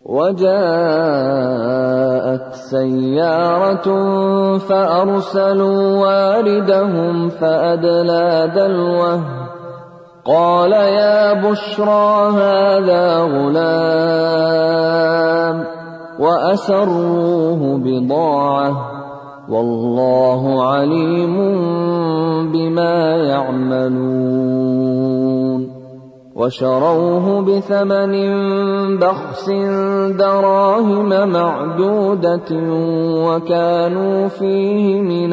وجاءت سيارة فأرسلوا واردهم فأدلى دلوه قال يا بشرى هذا غلام وأسروه بضاعة والله عليم بما يعملون وشروه بثمن بخس دراهم معدودة وكانوا فيه من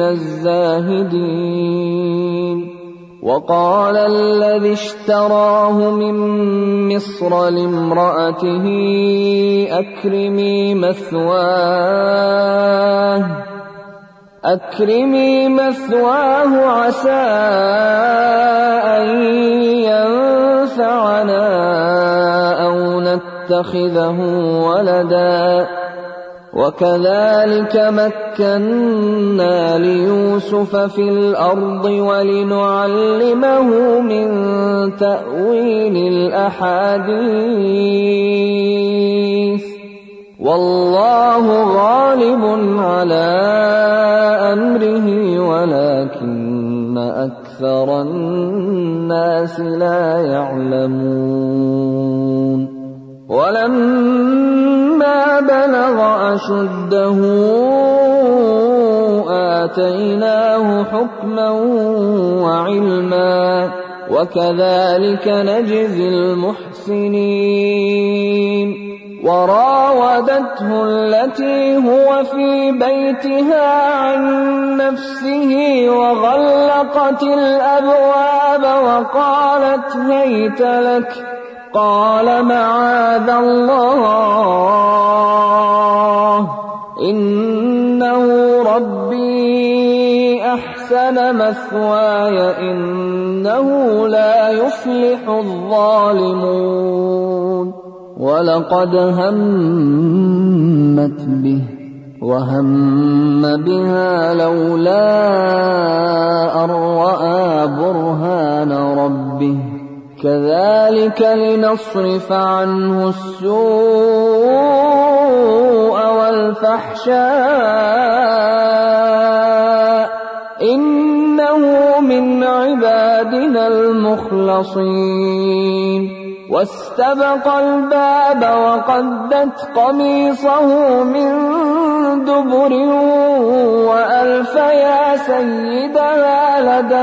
الزاهدين وقال الذي اشتراه من مصر لامرأته أكرمي مثواه عسى أن ينفعنا أو نتخذه ولدا وكذلك مكنا ليوسف في الأرض ولنعلمه من تأويل الأحاديث والله غالب على أمره ولكن أكثر الناس لا يعلمون ولما بلغ أشده آتيناه حكما وعلما وكذلك نجزي المحسنين وراودته التي هو في بيتها عن نفسه وغلقت الأبواب وقالت هيت لك قال معاذ الله إنه ربي أحسن مثواي إنه لا يفلح الظالمون ولقد همت به وهم بها لولا أن رأى برهان ربه كذلك لنصرف عنه السوء والفحشاء إنه من عبادنا المخلصين واستبق الباب وقدت قميصه من دبر وألف يا سيدها لدى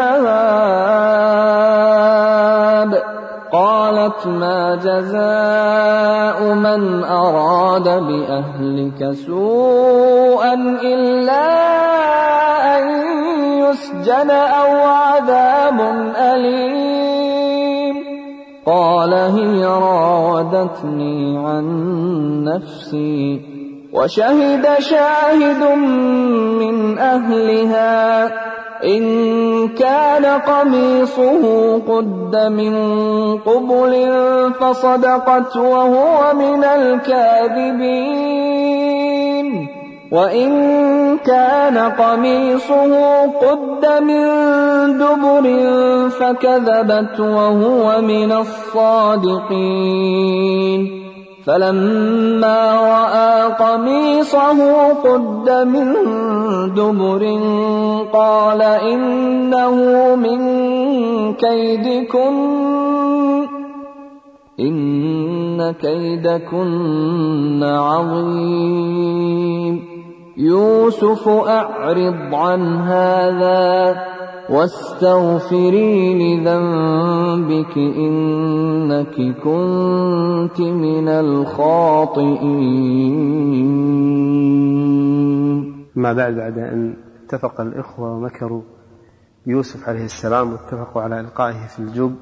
الباب قالت ما جزاء من أراد بأهلك سوءا إلا أن يسجن أو عذاب أليم قال هي راودتني عن نفسي وشهد شاهد من أهلها إن كان قميصه قد من قبل فصدقت وهو من الكاذبين وإن كان قميصه قد من دبر فكذبت وهو من الصادقين فلما رأى قميصه قد من دبر قال إنه من كيدكن إن كيدكن عظيم يوسف أعرض عن هذا واستغفري لذنبك إنك كنت من الخاطئين. ما بعد أن اتفق الإخوة ومكروا يوسف عليه السلام واتفقوا على إلقائه في الجب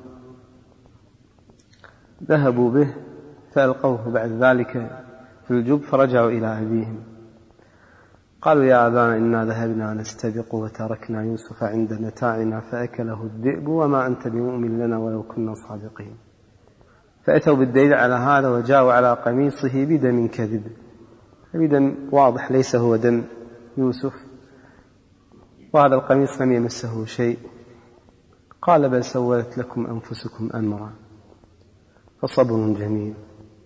ذهبوا به فألقوه بعد ذلك في الجب فرجعوا إلى أبيهم قالوا يا أبانا إنا ذهبنا نستبق وتركنا يوسف عند متاعنا فأكله الذئب وما أنت بمؤمن لنا ولو كنا صادقين. فأتوا بالدليل على هذا وجاءوا على قميصه بدم كذب بدم واضح ليس هو دم يوسف وهذا القميص لم يمسه شيء. قال بل سولت لكم أنفسكم أمرا فصبر جميل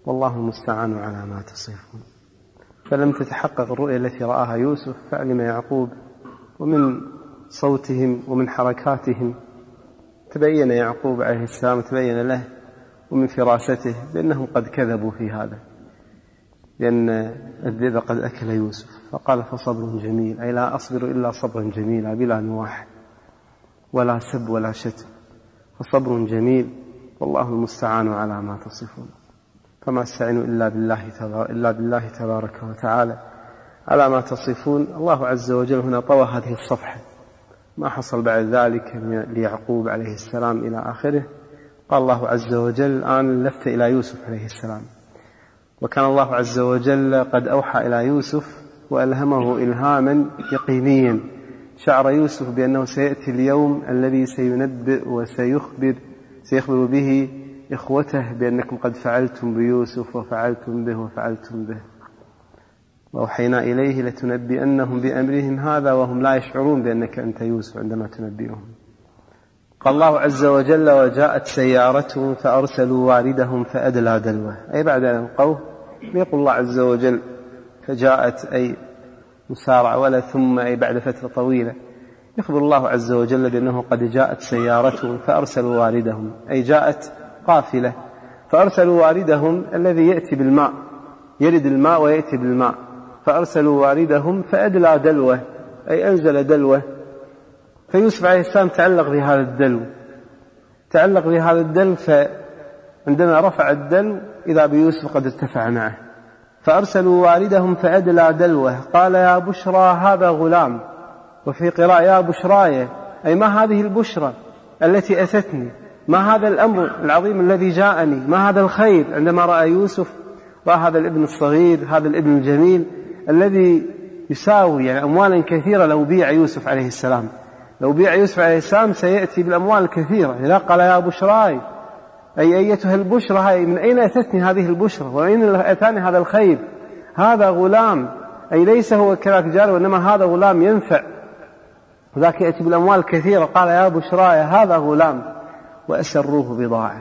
والله المستعان على ما تصفون. فلم تتحقق الرؤيا التي رآها يوسف فعلم يعقوب، ومن صوتهم ومن حركاتهم تبين يعقوب عليه السلام، تبين له ومن فراسته بأنهم قد كذبوا في هذا، لأن الذئب قد أكل يوسف. فقال فصبر جميل، أي لا أصبر إلا صبرا جميلا بلا نواح ولا سب ولا شتم، فصبر جميل والله المستعان على ما تصفون. فما استعينوا إلا بالله تبارك وتعالى على ما تصفون. الله عز وجل هنا طوى هذه الصفحة، ما حصل بعد ذلك ليعقوب عليه السلام إلى آخره. قال الله عز وجل الآن لفت إلى يوسف عليه السلام، وكان الله عز وجل قد أوحى إلى يوسف وألهمه إلهاما يقينيا. شعر يوسف بأنه سيأتي اليوم الذي سينبئ وسيخبر به إخوته بأنكم قد فعلتم بيوسف وفعلتم به وفعلتم به، وأوحينا إليه لتنبئنهم بأمرهم هذا وهم لا يشعرون بأنك أنت يوسف عندما تنبئهم. قال الله عز وجل وجاءت سيارتهم فأرسلوا واردهم فأدلى دلوه، أي بعد أن ألقوه يقول الله عز وجل فجاءت أي مسارع، ولا ثم أي بعد فترة طويلة يخبر الله عز وجل بأنه قد جاءت سيارتهم فأرسلوا واردهم، أي جاءت قافلة فأرسلوا واردهم الذي يأتي بالماء، يرد الماء ويأتي بالماء. فأرسلوا واردهم فأدلى دلوه، أي أنزل دلوه. فيوسف عليه السلام تعلق بهذا الدلو، فعندما رفع الدلو إذا بيوسف قد ارتفع معه. فأرسلوا واردهم فأدلى دلوه، قال يا بشرى هذا غلام، وفي قراءة يا بشراي، أي ما هذه البشرى التي أتتني، ما هذا الأمر العظيم الذي جاءني، ما هذا الخير. عندما رأى يوسف وهذا الابن الصغير، هذا الابن الجميل الذي يساوي يعني أموالا كثيرة، لو بيع يوسف عليه السلام، سيأتي بالأموال الكثيرة. إذا قال يا بشراي، أي أيتها البشرى، هاي من أين أتتني هذه البشرى، وأين أتاني هذا الخير. هذا غلام، أي ليس هو كالتجار، وإنما هذا غلام ينفع، وذاك يأتي بالأموال الكثيرة. قال يا بشراي هذا غلام، وأسروه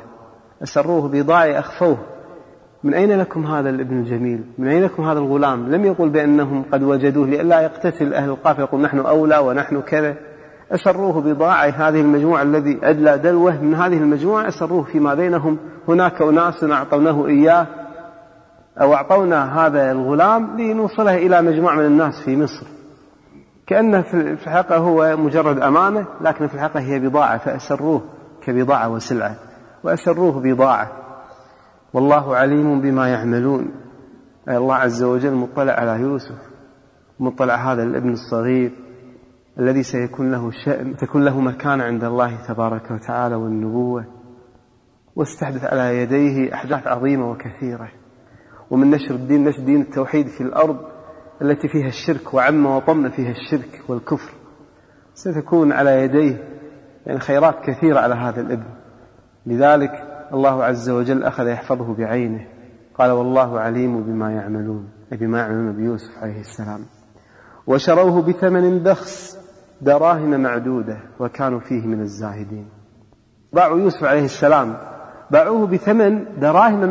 بضاعة أخفوه. من أين لكم هذا الابن الجميل، من أين لكم هذا الغلام؟ لم يقل بأنهم قد وجدوه لئلا يقتتل أهل القافلة يقول نحن أولى ونحن كذا. أسروه بضاعة، هذه المجموعة الذي أدلى دلوه من هذه المجموعة أسروه فيما بينهم. هناك أناس أعطوناه إياه أو أعطونا هذا الغلام لنوصله إلى مجموعة من الناس في مصر، كأنه في الحقيقة هو مجرد أمانة، لكن في الحقيقة هي بضاعة، فأسروه كبضاعة وسلعة، وأسروه بضاعة. والله عليم بما يعملون، أي الله عز وجل مطلع على يوسف، مطلع هذا الابن الصغير الذي سيكون له شأن، تكون له مكانة عند الله تبارك وتعالى والنبوة، واستحدث على يديه أحداث عظيمة وكثيرة، ومن نشر دين التوحيد في الأرض التي فيها الشرك وعم وطم فيها الشرك والكفر. ستكون على يديه يعني خيرات كثيرة على هذا الابن. لذلك الله عز وجل أخذ يحفظه بعينه، قال والله عليم بما يعملون، أي بما يعملون بيوسف عليه السلام. وشروه بثمن بخس دراهم معدودة وكانوا فيه من الزاهدين. باعوا يوسف عليه السلام، باعوه بثمن دراهم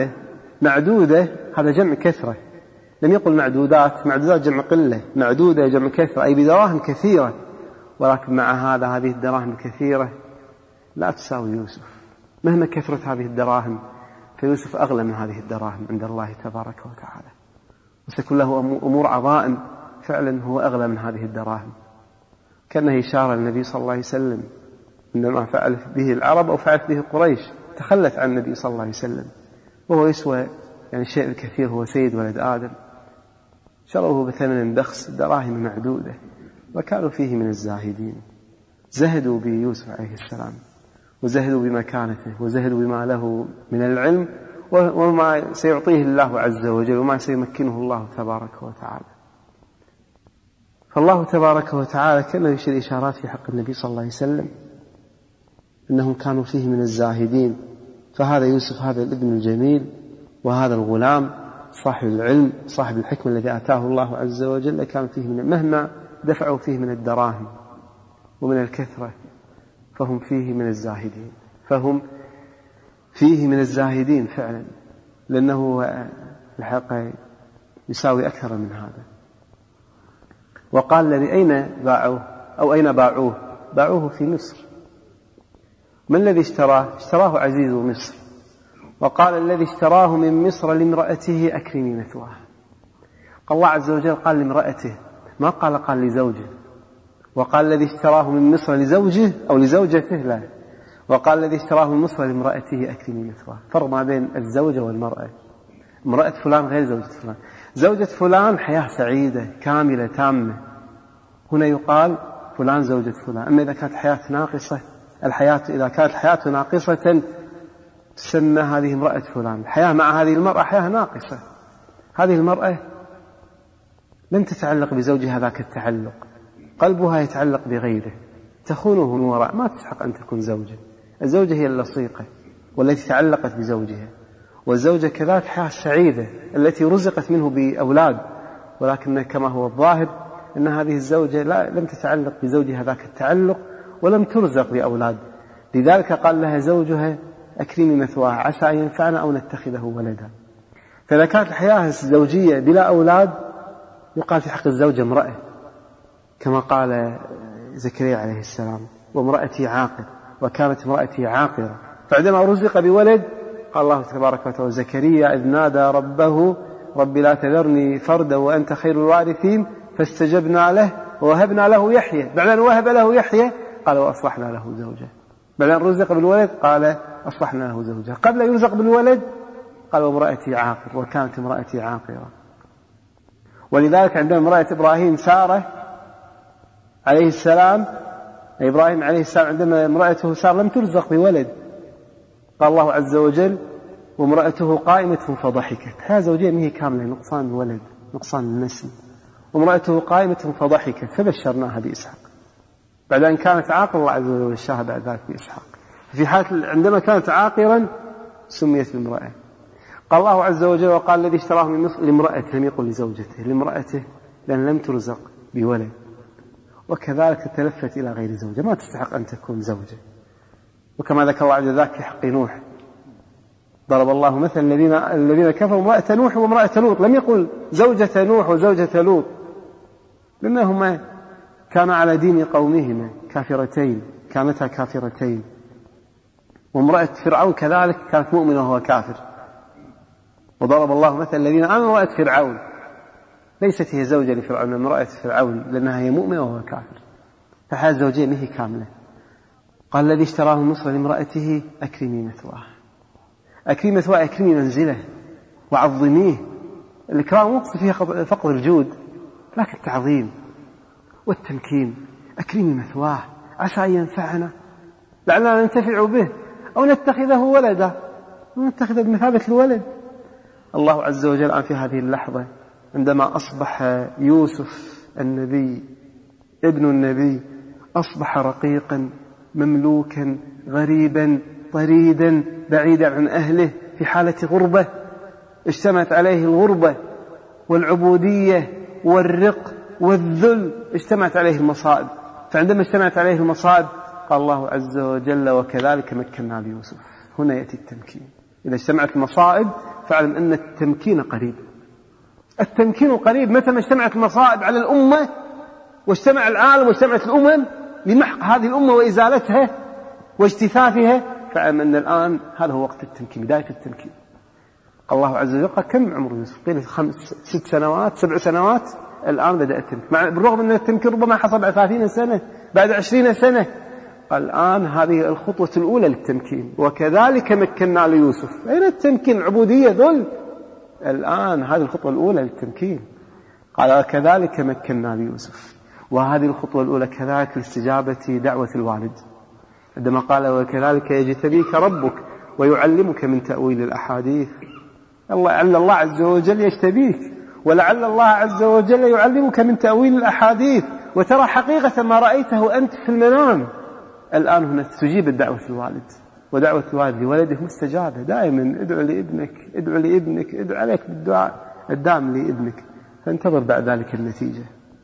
معدودة هذا جمع كثرة، لم يقل معدودات جمع قلة، معدودة جمع كثرة، أي بدراهم كثيرة. ولكن مع هذه الدراهم الكثيرة لا تساوي يوسف، مهما كثرت هذه الدراهم فيوسف أغلى من هذه الدراهم عند الله تبارك وتعالى، وسيكون له أمور عظائم فعلا هو أغلى من هذه الدراهم. كأنه إشارة النبي صلى الله عليه وسلم عندما فعل به العرب أو فعلت به قريش، تخلت عن النبي صلى الله عليه وسلم، وهو يسوى يعني شيء الكثير، هو سيد ولد آدم. شروه بثمن بخس دراهم معدودة وكانوا فيه من الزاهدين. زهدوا بيوسف عليه السلام، وزهدوا بمكانته، وزهدوا بما له من العلم وما سيعطيه الله عز وجل وما سيمكنه الله تبارك وتعالى. فالله تبارك وتعالى كان يشير إشارات في حق النبي صلى الله عليه وسلم أنهم كانوا فيه من الزاهدين. فهذا يوسف، هذا الابن الجميل، وهذا الغلام صاحب العلم صاحب الحكمة الذي آتاه الله عز وجل، كان فيه مهما دفعوا فيه من الدراهم ومن الكثرة فهم فيه من الزاهدين، فعلا. لأنه الحقيقة يساوي أكثر من هذا. وقال الذي أين باعوه أو أين باعوه؟ باعوه في مصر. من الذي اشتراه؟ اشتراه عزيز مصر. وقال الذي اشتراه من مصر لامرأته أكرمي مثواه. الله عز وجل قال لامرأته، ما قال لزوجه. وقال الذي اشتراه من مصر لزوجه أو لزوجته، لا، وقال الذي اشتراه من مصر لامرأته أكرمي مثواه. فرق ما بين الزوجة والمرأة. امرأة فلان غير زوجة فلان. زوجة فلان حياة سعيدة كاملة تامة، هنا يقال فلان زوجة فلان. أما إذا كانت حياة ناقصة، إذا كانت الحياة ناقصة تسمى هذه امرأة فلان. الحياة مع هذه المرأة حياة ناقصة. هذه المرأة لم تتعلق بزوجها ذاك التعلق، قلبها يتعلق بغيره، تخونه من وراء، ما تستحق أن تكون زوجة. الزوجة هي اللصيقة والتي تعلقت بزوجها، والزوجة كذلك حياة سعيدة التي رزقت منه بأولاد، ولكن كما هو الظاهر أن هذه الزوجة لم تتعلق بزوجها ذاك التعلق ولم ترزق بأولاد. لذلك قال لها زوجها أكرمي مثواه عسى أن ينفعنا أو نتخذه ولدا. فإذا كانت الحياة الزوجية بلا أولاد يقال في حق الزوجة امرأة، كما قال زكريا عليه السلام وامرأتي عاقر، وكانت امرأتي عاقرة. فعندما رزق بولد قال الله تبارك وتعالى زكريا إذ نادى ربه رب لا تذرني فردا وأنت خير الوارثين فاستجبنا له ووهبنا له يحيى. بعد أن وهب له يحيى قال وأصلحنا له زوجه. بعد أن رزق بالولد قال أصلحنا له زوجه. قبل أن يرزق بالولد قال وامرأتي عاقر، وكانت امرأتي عاقرة. ولذلك عندما امرأة إبراهيم سارة عليه السلام، إبراهيم عليه السلام عندما امرأته سارة لم ترزق بولد، قال الله عز وجل وامرأته قائمة فضحكت. هذا زوجية ما هي كاملة، نقصان ولد، نقصان النسل. وامرأته قائمة فضحكت فبشرناها بإسحاق. بعد أن كانت عاقرة الله عز وجل بشرها بعد ذلك بإسحاق. في حالة عندما كانت عاقرا سميت بامرأة. قال الله عز وجل وقال الذي اشتراه من مصر لامرأته، لم يقل لزوجته، لامرأته لأن لم ترزق بولد. وكذلك تلفت إلى غير زوجة، ما تستحق أن تكون زوجة. وكما ذكر الله عز وجل في حق نوح ضرب الله مثل الذين كفروا امرأة نوح وامرأة لوط، لم يقل زوجة نوح وزوجة لوط، لأنهما كانا على دين قومهما كافرتين، كانتا كافرتين. وامرأة فرعون كذلك كانت مؤمنة وهو كافر. وضرب الله مثل الذين آمنوا امرأة فرعون، ليست هي زوجة لفرعون، امرأة فرعون لأنها هي مؤمنة وهو كافر. فحياة الزوجية ما هي كاملة. قال الذي اشتراه من مصر لامرأته أكرمي مثواه. أكرمي مثواه، أكرمي منزله وعظميه. الإكرام وقصد فيها فقط الجود، لكن التعظيم والتمكين. أكرمي مثواه عسى أن ينفعنا، لعلنا ننتفع به أو نتخذه ولدا، ونتخذه بمثابة الولد. الله عز وجل الآن في هذه اللحظة عندما أصبح يوسف النبي ابن النبي أصبح رقيقا مملوكا غريبا طريدا بعيدا عن أهله في حالة غربة، اجتمعت عليه الغربة والعبودية والرق والذل، اجتمعت عليه المصائب. فعندما اجتمعت عليه المصائب قال الله عز وجل وكذلك مكنا ليوسف. هنا يأتي التمكين. إذا اجتمعت المصائب فاعلم أن التمكين قريب. التمكين قريب. متى ما اجتمعت المصائب على الأمة واجتمع العالم واجتمعت الأمم لمحق هذه الأمة وإزالتها واجتثاثها، فاعلم أن الآن هذا هو وقت التمكين، بداية التمكين. الله عز وجل قال كم عمر يوسف؟ قيل 6 سنوات 7 سنوات. الآن بدأ التمكين، بالرغم أن التمكين ربما حصل بعد 30 سنة بعد 20 سنة. قال الآن هذه الخطوة الأولى للتمكين. وكذلك مكنا ليوسف. أين التمكين؟ عبودية ذل. الآن هذه الخطوة الأولى للتمكين. قال وكذلك مكنا ليوسف. وهذه الخطوة الأولى كذلك لاستجابة دعوة الوالد عندما قال وكذلك يجتبيك ربك ويعلمك من تأويل الأحاديث. لعل الله عز وجل يجتبيك، ولعل الله عز وجل يعلمك من تأويل الأحاديث، وترى حقيقة ما رأيته أنت في المنام. الآن هنا تجيب الدعوة الوالد، ودعوة الوالد لولده مستجابة. دائما ادعو لابنك، ادعو لابنك، ادعو عليك بالدعاء الدام لابنك، فانتظر بعد ذلك النتيجة.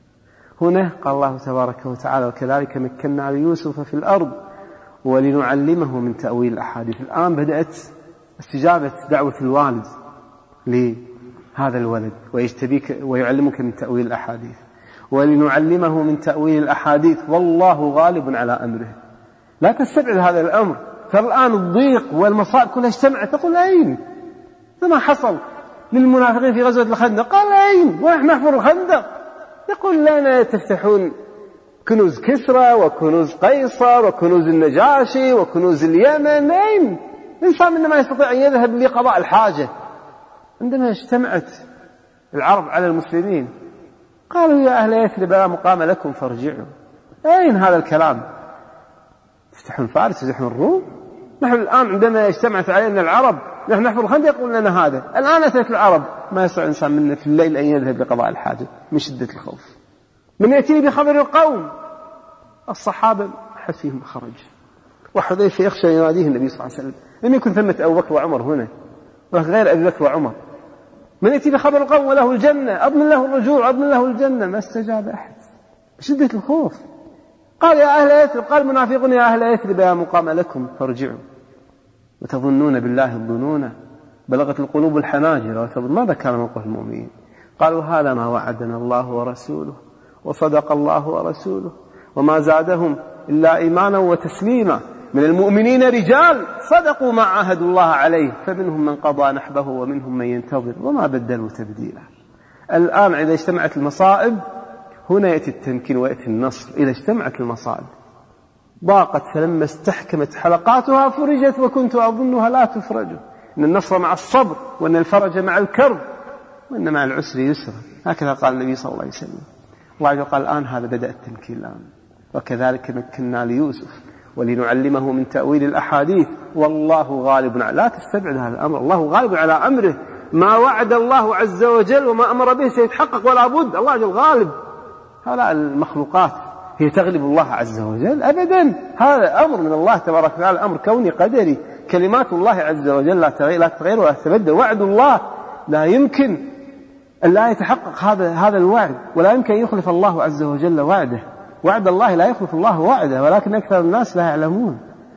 هنا قال الله تبارك وتعالى وكذلك مكنا ليوسف في الأرض ولنعلمه من تأويل الأحاديث. الآن بدأت استجابة دعوة الوالد لهذا الولد ويجتبيك ويعلمك من تأويل الأحاديث، ولنعلمه من تأويل الأحاديث والله غالب على أمره. لا تستبعد هذا الأمر، فالآن الضيق والمصائب كلها اجتمعت، تقول أين؟ فما حصل للمنافقين في غزوة الخندق؟ قال أين ونحن نحفر الخندق؟ يقول لنا تفتحون كنوز كسرى وكنوز قيصر وكنوز النجاشي وكنوز اليمن، أين؟ الإنسان إنما يستطيع أن يذهب لقضاء الحاجة. عندما اجتمعت العرب على المسلمين قالوا يا أهل يثرب لا مقام لكم فارجعوا. أين هذا الكلام؟ تفتحون فارس تفتحون الروم؟ نحن الآن عندما اجتمعت علينا العرب نحن نحفر الخندق يقول لنا هذا. الآن أتت العرب ما يستطيع إنسان منا في الليل أن يذهب لقضاء الحاجة من شدة الخوف. من يأتي بخبر القوم؟ الصحابة حس فيهم خرج، وحذيفة يخشى يناديه النبي صلى الله عليه وسلم. لم يكن ثمة أبو بكر وعمر هنا غير أبي بكر وعمر. من يأتي بخبر القوم وله الجنة أضمن له الرجوع أضمن له الجنة، ما استجاب أحد بشدة الخوف. قال يا أهل يثرب، قال المنافقون يا أهل يثرب لا مقام لكم فارجعوا وتظنون بالله الظنون بلغت القلوب الحناجر. ماذا كان موقف المؤمنين؟ قالوا هذا ما وعدنا الله ورسوله وصدق الله ورسوله وما زادهم إلا إيمانا وتسليما. من المؤمنين رجال صدقوا ما عاهدوا الله عليه فمنهم من قضى نحبه ومنهم من ينتظر وما بدلوا تبديلا. الآن إذا اجتمعت المصائب هنا يأتي التمكين ويأتي النصر. إذا اجتمعت المصائب ضاقت فلما استحكمت حلقاتها فرجت وكنت أظنها لا تفرج. إن النصر مع الصبر وإن الفرج مع الكرب وإن مع العسر يسرا. هكذا قال النبي صلى الله عليه وسلم. الله عز وجل قال الآن هذا بدأ التمكين الآن. وكذلك مكنا ليوسف ولنعلمه من تأويل الأحاديث والله غالب لا تستبعد هذا الأمر. الله غالب على أمره. ما وعد الله عز وجل وما أمر به سيتحقق ولا بد. الله عز وجل غالب. هؤلاء المخلوقات هي تغلب الله عز وجل أبدا. هذا أمر من الله تبارك وتعالى، أمر كوني قدري. كلمات الله عز وجل لا تغير ولا تبدل. وعد الله لا يمكن أن لا يتحقق هذا الوعد، ولا يمكن أن يخلف الله عز وجل وعده. وعد الله لا يخلف الله وعده، ولكن أكثر الناس لا يعلمون.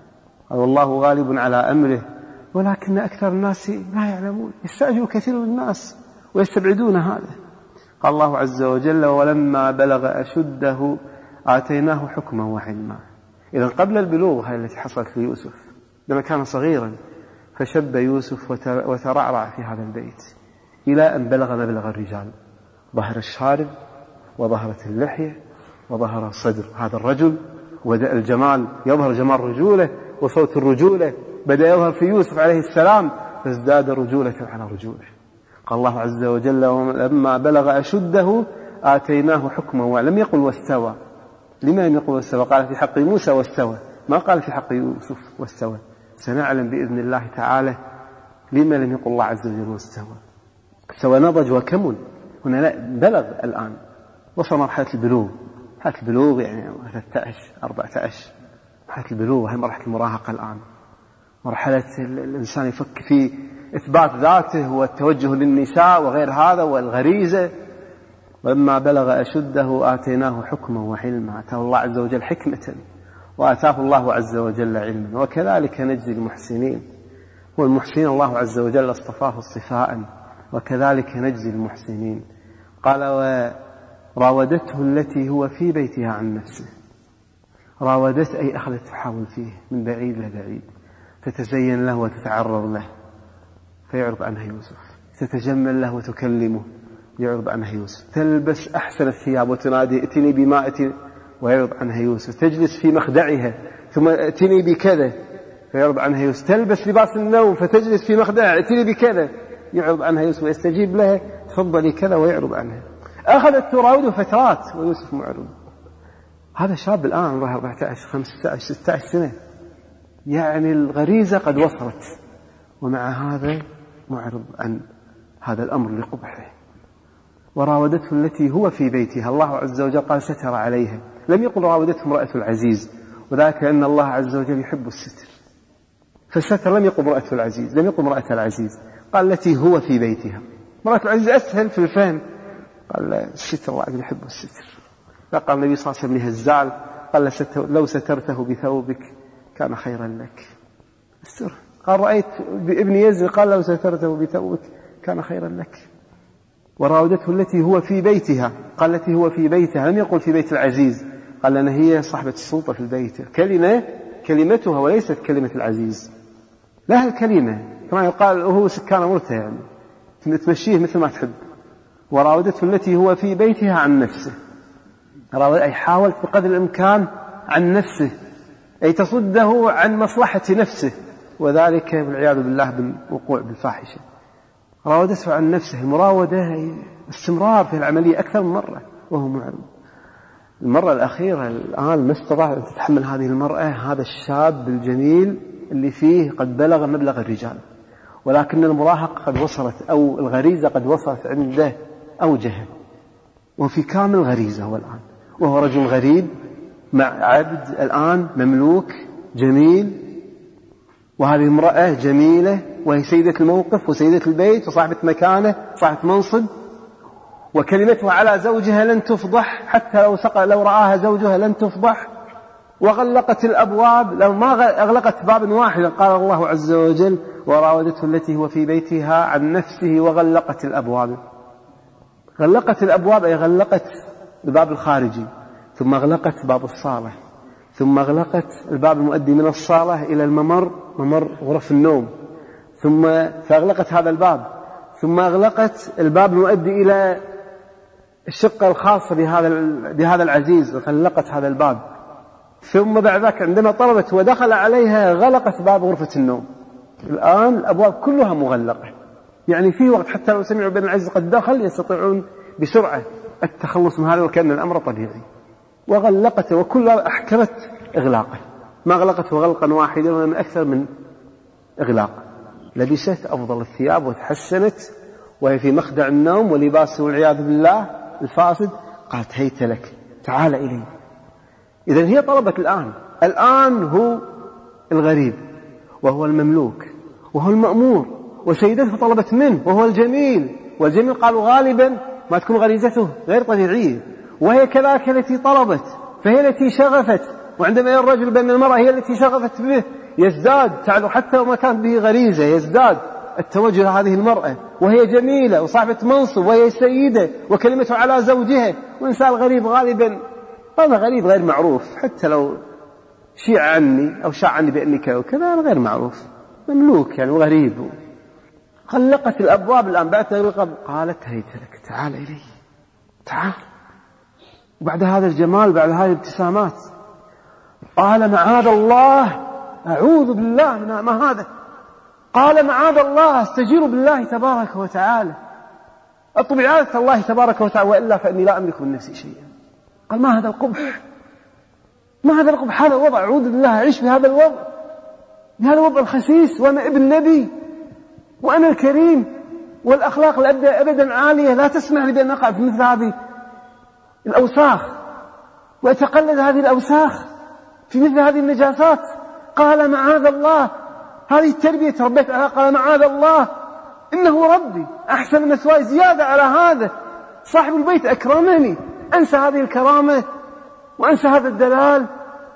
والله غالب على أمره ولكن أكثر الناس لا يعلمون. يستعجل كثير من الناس ويستبعدون هذا. قال الله عز وجل ولما بلغ أشده آتيناه حكما وعلما. إذا قبل البلوغ هذه التي حصلت ليوسف لما كان صغيرا فشب يوسف وترعرع في هذا البيت إلى أن بلغ مبلغ الرجال. ظهر الشارب وظهرت اللحية وظهر الصدر هذا الرجل، وبدأ الجمال يظهر جمال رجوله وصوت الرجولة بدأ يظهر في يوسف عليه السلام فازداد رجولة على رجوله. قال الله عز وجل لما بلغ أشده آتيناه حكما ولم يقل واستوى. لما لم يقل واستوى؟ قال في حق موسى واستوى، ما قال في حق يوسف واستوى. سنعلم بإذن الله تعالى لما لم يقل الله عز وجل واستوى. استوى نضج وكمل. هنا لا بلغ الآن وصل مرحلة البلوغ. مرحلة البلوغ يعني 13 14. مرحلة البلوغ هي مرحلة المراهقة الآن، مرحلة الإنسان يفكر في إثبات ذاته والتوجه للنساء وغير هذا والغريزة. ولما بلغ أشده آتيناه حكما وعلما. آتاه الله عز وجل حكمة وآتاه الله عز وجل علما. وكذلك نجزي المحسنين. والمحسنين الله عز وجل اصطفاه اصطفاء وكذلك نجزي المحسنين. قال وراودته التي هو في بيتها عن نفسه. راودت أي أخذت تحاول فيه من بعيد لبعيد، تتزين له وتتعرض له فيعرض عنها يوسف، تتجمل له وتكلمه يعرض عنها يوسف، تلبس أحسن الثياب وتنادي ائتني بماء ويعرض عنها يوسف، تجلس في مخدعها ثم ائتني بكذا فيعرض عنها يوسف، تلبس لباس النوم فتجلس في مخدعها ائتني بكذا يعرض عنها يوسف ويستجيب لها تفضلي كذا ويعرض عنها. أخذت تراود فترات ويوسف معرض. هذا شاب الآن عمره 14 15 16 سنة، يعني الغريزة قد وصلت، ومع هذا معرض عن هذا الأمر لقبحه. وراودته التي هو في بيتها. الله عز وجل قال ستر عليها، لم يقل راودته امرأة العزيز، وذلك أن الله عز وجل يحب الستر، فالستر لم يقل امرأة العزيز، لم يقل امرأة العزيز، قال التي هو في بيتها. امرأة العزيز أسهل في الفهم، قال الستر الله عز وجل يحب الستر. فقال النبي صلى الله عليه وسلم لهزال قال لو سترته بثوبك كان خيرا لك. الستر. قال رأيت بابن يزن قال لو سترته بثوبك كان خيرا لك. وراودته التي هو في بيتها، قال التي هو في بيتها، لم يقل في بيت العزيز، قال لأن هي صاحبة السلطة في البيت، كلمتها وليست كلمة العزيز، لها الكلمة، كما يقال هو سكان مرته، يعني تمشيه مثل ما تحب. وراودته التي هو في بيتها عن نفسه، أي حاولت بقدر الإمكان عن نفسه، أي تصده عن مصلحة نفسه، وذلك بالعياذ بالله بالوقوع بالفاحشة. راودته عن نفسه، المراودة استمرار في العملية أكثر من مرة وهو معلم. المرة الأخيرة الآن ما استطاعت أن تتحمل هذه المرأة، هذا الشاب الجميل اللي فيه قد بلغ مبلغ الرجال، ولكن المراهقة قد وصلت، أو الغريزة قد وصلت عنده أوجهه، وفي كامل غريزة هو الآن، وهو رجل غريب مع عبد الآن مملوك جميل، وهذه امرأة جميلة وهي سيدة الموقف وسيدة البيت وصاحبة مكانة صاحبة منصب، وكلمتها على زوجها لن تفضح، حتى لو رآها زوجها لن تفضح. وغلقت الأبواب، لو ما أغلقت باب واحد قال الله عز وجل وراودته التي هو في بيتها عن نفسه وغلقت الأبواب. غلقت الأبواب أي غلقت الباب الخارجي، ثم أغلقت باب الصالة، ثم أغلقت الباب المؤدي من الصالة إلى الممر، ممر غرف النوم، ثم فأغلقت هذا الباب، ثم أغلقت الباب المؤدي إلى الشقة الخاصة بهذا العزيز، غلقت هذا الباب، ثم بعد ذلك عندما طلبت ودخل عليها غلقت باب غرفة النوم. الآن الأبواب كلها مغلقة، يعني في وقت حتى لو سمعوا بن العزيز قد دخل يستطيعون بسرعة التخلص من هذا، وكأن الأمر طبيعي. وغلقت وكلها أحكمت إغلاقه، ما غلقته غلقا واحدا ولا أكثر من إغلاق. لبست أفضل الثياب وتحسنت وهي في مخدع النوم ولباسه والعياذ بالله الفاسد، قالت هيت لك تعال إلي. إذن هي طلبت الآن هو الغريب وهو المملوك وهو المأمور، وسيدته طلبت منه وهو الجميل، والجميل قالوا غالبا ما تكون غريزته غير طبيعية، وهي كذلك التي طلبت، فهي التي شغفت. وعندما يرى الرجل بأن المرأة هي التي شغفت به يزداد تعالوا، حتى وما كانت به غريزة يزداد التوجه هذه المرأة، وهي جميلة وصاحبة منصب وهي سيدة وكلمته على زوجها. وإنسان غريب غالبا هذا غريب غير معروف، حتى لو شيع عني أو شاع عني بأنك وكذا غير معروف، مملوك يعني وغريب. غلقت الأبواب الآن بعد تغلق، قالت هيت لك تعال إلي تعال. وبعد هذا الجمال بعد هذه الابتسامات قال معاذ الله، أعوذ بالله من ما هذا، قال معاذ الله استجير بالله تبارك وتعالى، أطلب إعادة الله تبارك وتعالى، وإلا فإني لا أملك من نفسي شيئا. قال ما هذا القبح، ما هذا القبح، هذا الوضع، أعوذ بالله أعيش بهذا الوضع، بهذا الوضع الخسيس، وأنا ابن نبي وأنا الكريم، والأخلاق الأبدى أبدا عالية، لا تسمح لي بأن أقع في مثل هذه الأوساخ وأتقلد هذه الأوساخ في مثل هذه النجاسات. قال معاذ الله، هذه التربية تربيت على، قال معاذ الله إنه ربي أحسن مثواي. زيادة على هذا صاحب البيت أكرمني، أنسى هذه الكرامة وأنسى هذا الدلال،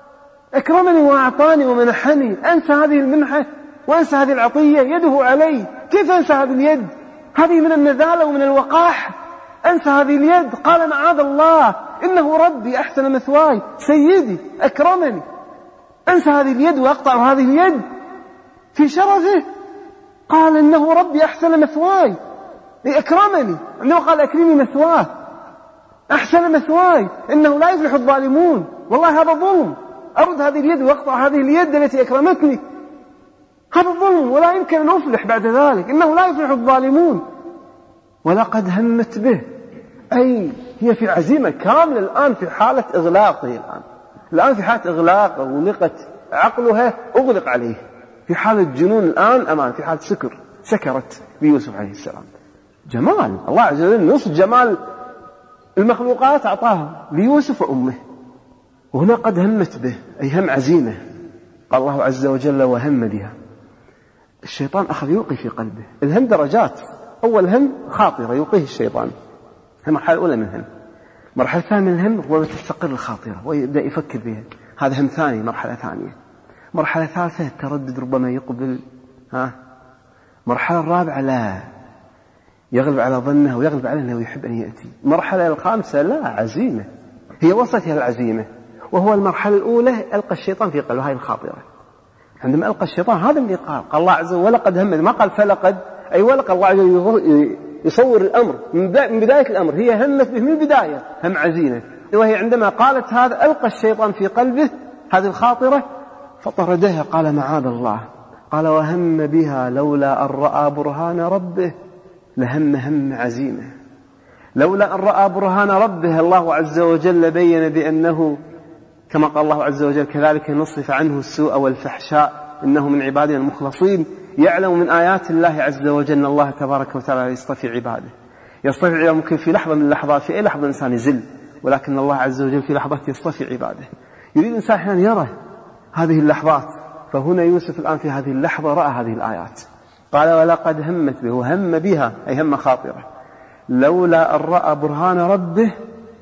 أكرمني وأعطاني ومنحني، أنسى هذه المنحة وأنسى هذه العطية، يده علي، كيف أنسى هذه اليد، هذه من النذالة ومن الوقاح، أنسى هذه اليد. قال معاذ الله إنه ربي أحسن مثواي، سيدي أكرمني، أنسى هذه اليد وأقطع هذه اليد في شرفه. قال إنه ربي أحسن مثواي، أكرمني، عندما قال أكرمي مثواه أحسن مثواي، إنه لا يفلح الظالمون، والله هذا ظلم، أرد هذه اليد وأقطع هذه اليد التي أكرمتني، هذا ظلم ولا يمكن أن أفلح بعد ذلك، إنه لا يفلح الظالمون. ولقد همت به، أي هي في عزيمة كاملة الآن، في حالة إغلاقه، الآن في حالة إغلاق، أغلقت عقلها، أغلق عليه، في حالة جنون الآن أمان، في حالة سكرت بيوسف عليه السلام. جمال الله عز وجل، نصف جمال المخلوقات أعطاه ليوسف وأمه. وهنا قد همت به، أي هم عزيمة. قال الله عز وجل وهم بها. الشيطان أخذ يلقي في قلبه، الهم درجات، أول هم خاطرة يلقيه الشيطان، هي مرحلة أولى من الهم. مرحلة ثانية من الهم هو تستقر الخاطرة ويبدأ يفكر فيها، هذا هم ثاني، مرحلة ثانية. مرحلة ثالثة التردد ربما يقبل، مرحلة الرابعة لا يغلب على ظنه ويغلب عليه أنه يحب أن يأتي. المرحلة الخامسة لا، عزيمة، هي وصلت إلى العزيمة، وهو المرحلة الأولى ألقى الشيطان في قلبه، هاي الخاطرة. عندما ألقى الشيطان هذا اللي قال الله عز وجل ولقد همت، ما قال فلقد، أي ولقد. الله عز وجل يصور الأمر من بداية الأمر، هي همت به من البداية، هم عزيمة. وهي عندما قالت هذا ألقى الشيطان في قلبه هذه الخاطرة فطردها، قال معاذ الله. قال وهم بها لولا أن رأى برهان ربه لهم هم عزيمة. لولا أن رأى برهان ربه، الله عز وجل بين بأنه كما قال الله عز وجل كذلك نصرف عنه السوء والفحشاء إنه من عبادنا المخلصين. يعلم من آيات الله عز وجل أن الله تبارك وتعالى يصطفي عباده، يصطفي عباده. ممكن في لحظة من اللحظات، في أي لحظة الإنسان يزل، ولكن الله عز وجل في لحظات يصطفي عباده. يريد الإنسان أحيانا يرى هذه اللحظات، فهنا يوسف الآن في هذه اللحظة رأى هذه الآيات. قال ولقد همت به، وهم بها أي هم خاطرة، لولا أن رأى برهان ربه.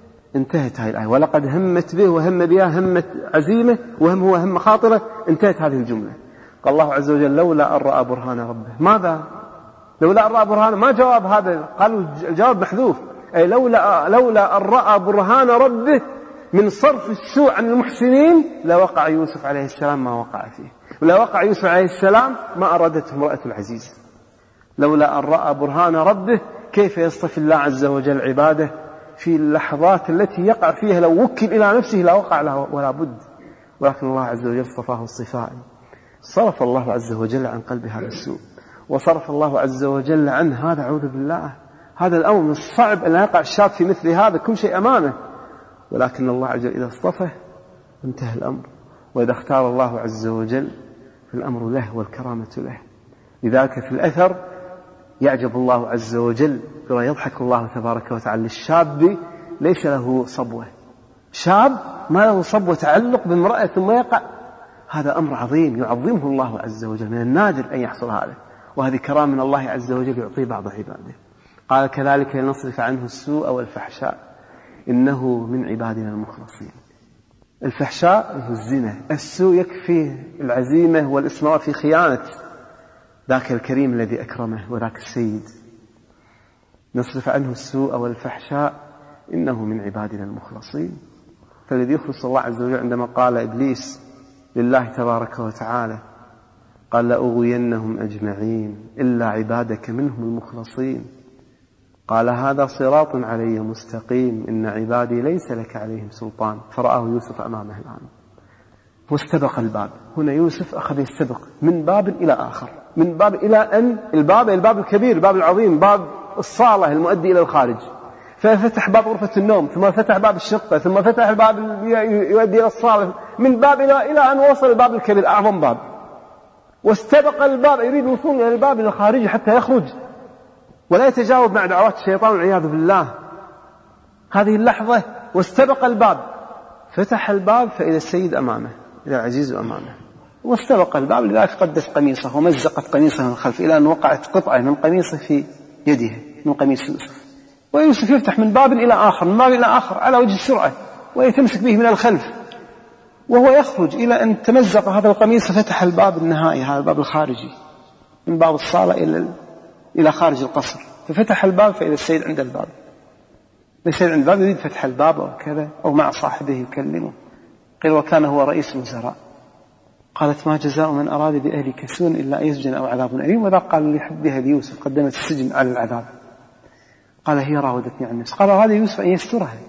انتهت هذه الآية. ولقد همت به وهم بها، همت عزيمة، وهم هو هم خاطرة. انتهت هذه الجملة. قال الله عز وجل لولا أن رأى برهان ربه. ماذا؟ لولا أن رأى برهان، ما جواب هذا، قالوا الجواب محذوف، أي لولا أن رأى برهان ربه من صرف السوء عن المحسنين لوقع يوسف عليه السلام ما وقع فيه، ولا وقع يوسف عليه السلام ما أرادته امرأة العزيز. لولا أن رأى برهان ربه، كيف يصطفي الله عز وجل عباده في اللحظات التي يقع فيها لو وكل إلى نفسه لا وقع له ولا بد، ولكن الله عز وجل اصطفاه اصطفاء. صرف الله عز وجل عن قلبه هذا السوء، وصرف الله عز وجل عنه هذا. أعوذ بالله، هذا الأمر من الصعب أن يقع الشاب في مثل هذا، كل شيء أمامه، ولكن الله عز وجل إذا اصطفى انتهى الأمر، وإذا اختار الله عز وجل فالأمر له والكرامة له. لذلك في الأثر يعجب الله عز وجل ويضحك الله تبارك وتعالى للشاب ليس له صبوة. شاب ما له صبوة تعلق بامرأة ثم يقع، هذا أمر عظيم يعظمه الله عز وجل، من النادر أن يحصل هذا، وهذه كرامة من الله عز وجل يعطي بعض عباده. قال كذلك لنصرف عنه السوء والفحشاء إنه من عبادنا المخلصين. الفحشاء هو الزنا، السوء يكفي العزيمة والإصرار في خيانة ذاك الكريم الذي أكرمه وذاك السيد. نصرف عنه السوء والفحشاء إنه من عبادنا المخلصين. فالذي يخلص الله عز وجل عندما قال إبليس لله تبارك وتعالى قال لأغوينهم أجمعين إلا عبادك منهم المخلصين، قال هذا صراط علي مستقيم إن عبادي ليس لك عليهم سلطان. فرآه يوسف أمامه الآن واستبق الباب. هنا يوسف أخذ يستبق من باب إلى آخر، من باب إلى أن الباب الكبير، الباب العظيم، باب الصالة المؤدي إلى الخارج. ففتح باب غرفة النوم، ثم فتح باب الشقة، ثم فتح الباب يؤدي إلى الصالة، من باب إلى أن وصل الباب الكبير أعظم باب، واستبق الباب، يريد الوصول إلى الباب الخارجي حتى يخرج ولا يتجاوب مع دعوات الشيطان والعياذ بالله. هذه اللحظة واستبق الباب، فتح الباب فإذا السيد أمامه، إذا العزيز أمامه، واستبق الباب. لذلك قدس قميصه ومزقت قميصه من الخلف إلى أن وقعت قطعة من قميصه في يده من قميص يوسف. ويوسف يفتح من باب إلى آخر، من باب إلى آخر على وجه السرعة، ويتمسك به من الخلف، وهو يخرج إلى أن تمزق هذا القميص. فتح الباب النهائي، هذا الباب الخارجي من باب الصالة إلى خارج القصر. ففتح الباب فإذا السيد عند الباب، السيد عند الباب يريد فتح الباب أو كذا، أو مع صاحبه يكلمه. قيل وكان هو رئيس الوزراء. قالت ما جزاء من أراد بأهلك سوءا إلا أن يسجن أو عذاب أليم. وذا قال لحبها ليوسف قدمت السجن على العذاب. قال هي راودتني عن نفسي. قال أراد يوسف أن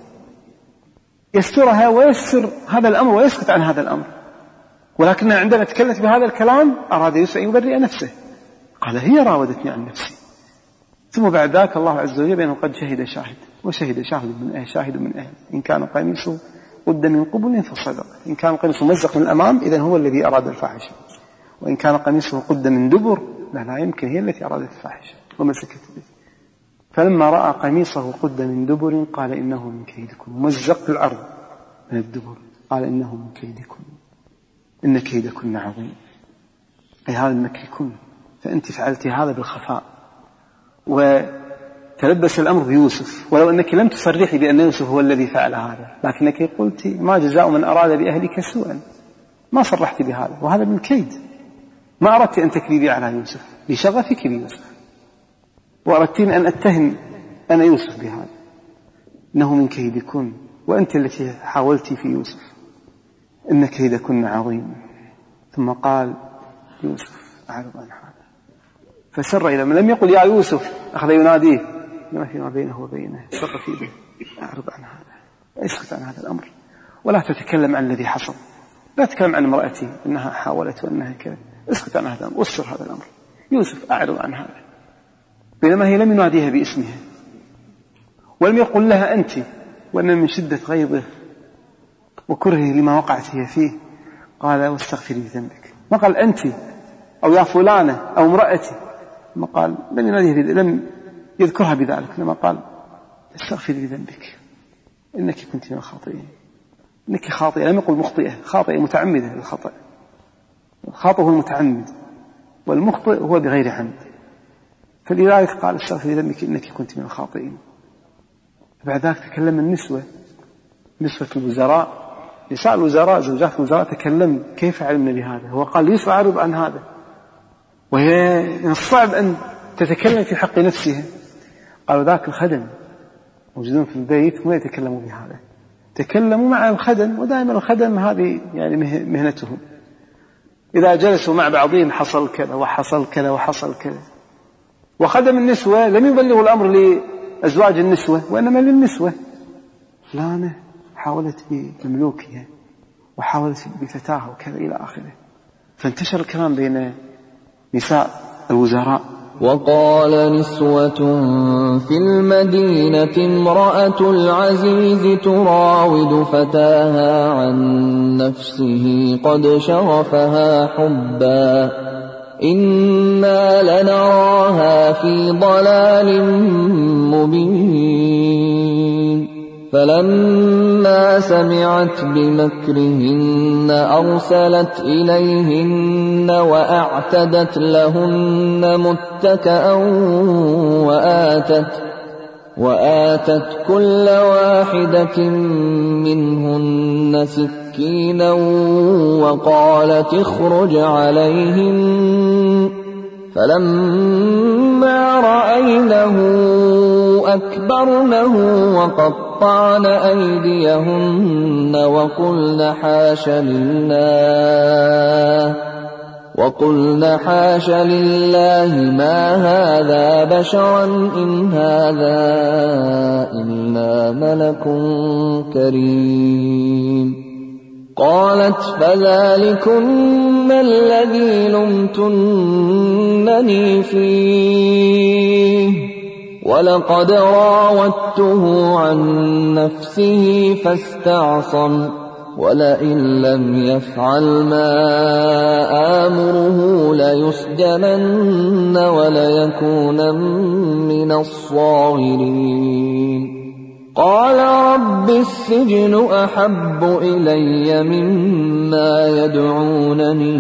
يسترها ويستر هذا الأمر ويسكت عن هذا الأمر، ولكن عندما تكلمت بهذا الكلام أراد يوسف أن يبرئ نفسه. قال هي راودتني عن نفسي. ثم بعد ذلك الله عز وجل بأنه قد شهد شاهد، وشهد شاهد من أهل إن كان قميصه قد من قبل فصدق. إن كان قميصه مزق من الأمام إذن هو الذي أراد الفاحشة، وإن كان قميصه قد من دبر لا يمكن، هي التي أرادت الفاحشة ومسكت به. فلما رأى قميصه قد من دبر قال إنه من كيدكم. مزق الأرض من الدبر قال إنه من كيدكم إن كيدكن عظيم، أي هذا المكركن، فأنت فعلت هذا بالخفاء. وتلبس الأمر بيوسف، ولو أنك لم تصرحي بأن يوسف هو الذي فعل هذا، لكنك قلت ما جزاء من أراد بأهلك سوءا، ما صرحت بهذا، وهذا من كيد. ما أردت أن تكذبي على يوسف لشغفك بيوسف، وأردتين أن أتهم أنا يوسف بهذا، إنه من كيدكن، وأنت التي حاولت في يوسف، إن كيدكن عظيم. ثم قال يوسف أعرض عن هذا، فسر إلى من لم يقل يا يوسف، أخذ يناديه ما فيما بينه وبينه، سر في يده أعرض عن هذا، اسكت عن هذا الأمر، ولا تتكلم عن الذي حصل، لا تتكلم عن امرأتي أنها حاولت وأنها كذا، اسكت عن هذا الأمر واستر هذا الأمر. يوسف أعرض عن هذا، بينما هي لم يناديها باسمها ولم يقل لها أنت، وأن من شدة غيظه وكرهه لما وقعت هي فيه قال واستغفري لذنبك. ما قال أنت أو يا فلانة أو امرأتي، ما قال، لم يناديها، لم يذكرها بذلك، لما قال استغفري لذنبك إنك كنت من الخاطئين، إنك خاطئة، لم يقل مخطئة، خاطئة متعمدة للخطأ، الخاطئ هو المتعمد والمخطئ هو بغير عمد، فلذلك قال استغفري لذنبك إنك كنت من الخاطئين. بعد ذلك تكلم النسوة، نسوة الوزراء، نساء الوزراء، زوجات الوزراء، تكلم كيف علمنا بهذا؟ هو قال يوسف أعرض عن هذا، وهي من الصعب أن تتكلم في حق نفسها. قالوا ذاك الخدم موجودون في البيت ولا يتكلموا بهذا، تكلموا مع الخدم، ودائما الخدم هذه يعني مهنتهم، إذا جلسوا مع بعضهم حصل كذا وحصل كذا وحصل كذا. وخدم النسوة لم يبلغوا الأمر لأزواج النسوة، وإنما للنسوة، فلانة حاولت بملوكها وحاولت بفتاها وكذا إلى آخره، فانتشر الكلام بين نساء الوزراء. وقال نسوة في المدينة امرأة العزيز تراود فتاها عن نفسه قد شغفها حبا إنا لنراها في ضلال مبين. فلما سمعت بمكرهن أرسلت إليهن وأعتدت لهن متكأ وآتت كل واحدة منهن سكينا وقالت اخرج عليهن. فلما رأينه أكبرنه وقطعن أيديهن وقلن حاش لله ما هذا بشرا إن هذا إلا ملك كريم. قالت فذلكن الذي لمتنني فيه ولقد راودته عن نفسه فاستعصم ولئن لم يفعل ما آمره ليسجنن وليكون من الصاغرين. قال رب السجن أحب إلي مما يدعونني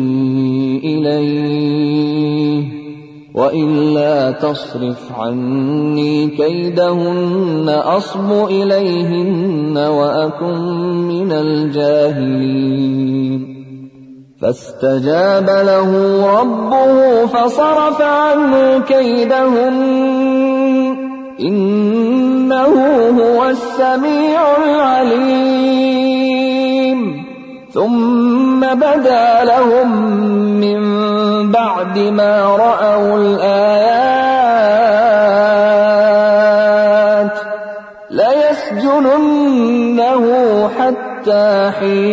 إليه وإلا تصرف عني كيدهن أصب إليهن وأكن من الجاهلين. فاستجاب له ربه فصرف عنه كيدهن إنه هو السميع العليم. ثم بدا لهم من بعد ما رأوا الآيات ليسجننه حتى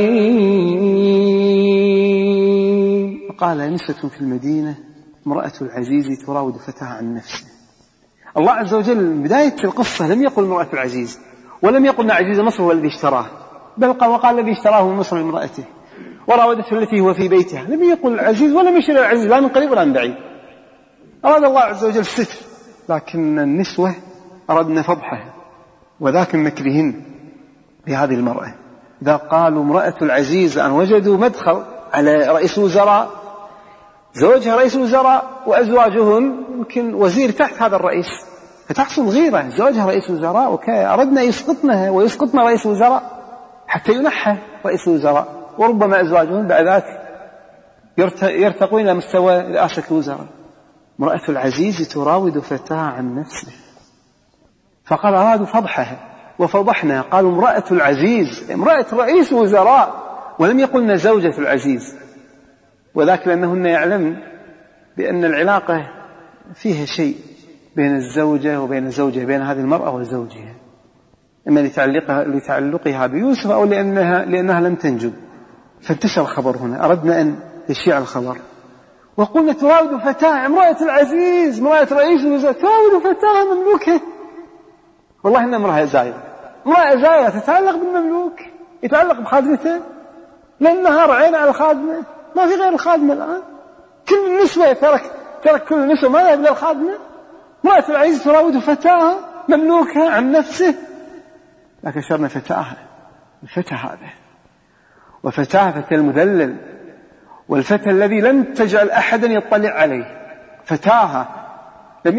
حين. قال نسوة في المدينة امرأة العزيز تراود فتاها عن نفسه. الله عز وجل من بداية القصة لم يقل امرأة العزيز، ولم يقل عزيز مصر هو الذي اشتراه، بل وقال الذي اشتراه من مصر لامرأته وراودته التي هو في بيتها. لم يقل العزيز ولم يشير العزيز لا من قريب ولا من بعيد. أراد الله عز وجل الستر، لكن النسوة أردنا فضحها، وذاك من مكرهن بهذه المرأة. إذا قالوا امرأة العزيز أن وجدوا مدخل على رئيس الوزراء، زوجها رئيس الوزراء وأزواجهن يمكن وزير تحت هذا الرئيس، فتحصل غيرة. زوجها رئيس الوزراء أردنا يسقطنها ويسقطن رئيس الوزراء حتى ينحى رئيس الوزراء، وربما أزواجهم بعد ذلك يرتقون إلى مستوى رئاسة الوزراء. امرأة العزيز تراود فتاها عن نفسه، فقال أرادوا فضحها وفضحنا، قالوا امرأة العزيز، امرأة رئيس وزراء، ولم يقلن زوجة العزيز، وذاك لأنهن يعلمن بأن العلاقة فيها شيء بين الزوجة وبين زوجها، بين هذه المرأة وزوجها، إما لتعلقها بيوسف أو لأنها لم تنجب، فانتشر الخبر هنا، أردنا أن يشيع الخبر. وقلنا تراود فتاة، امرأة العزيز، امرأة رئيس الوزراء تراود فتاة مملوكة. والله إنها امرأة زائرة، امرأة زائرة تتعلق بالمملوك، يتعلق بخادمته، لأنها رعينا على الخادمة، ما في غير الخادمة الآن، كل النسوة ترك كل النسوة ما يبلغ الخادمة. امرأة العزيز تراود فتاة مملوكة عن نفسه، لكن شرنا فتاها، الفتى هذا، وفتاها فتى المذلل، والفتى الذي لم تجعل أحدا يطلع عليه، فتاها. لم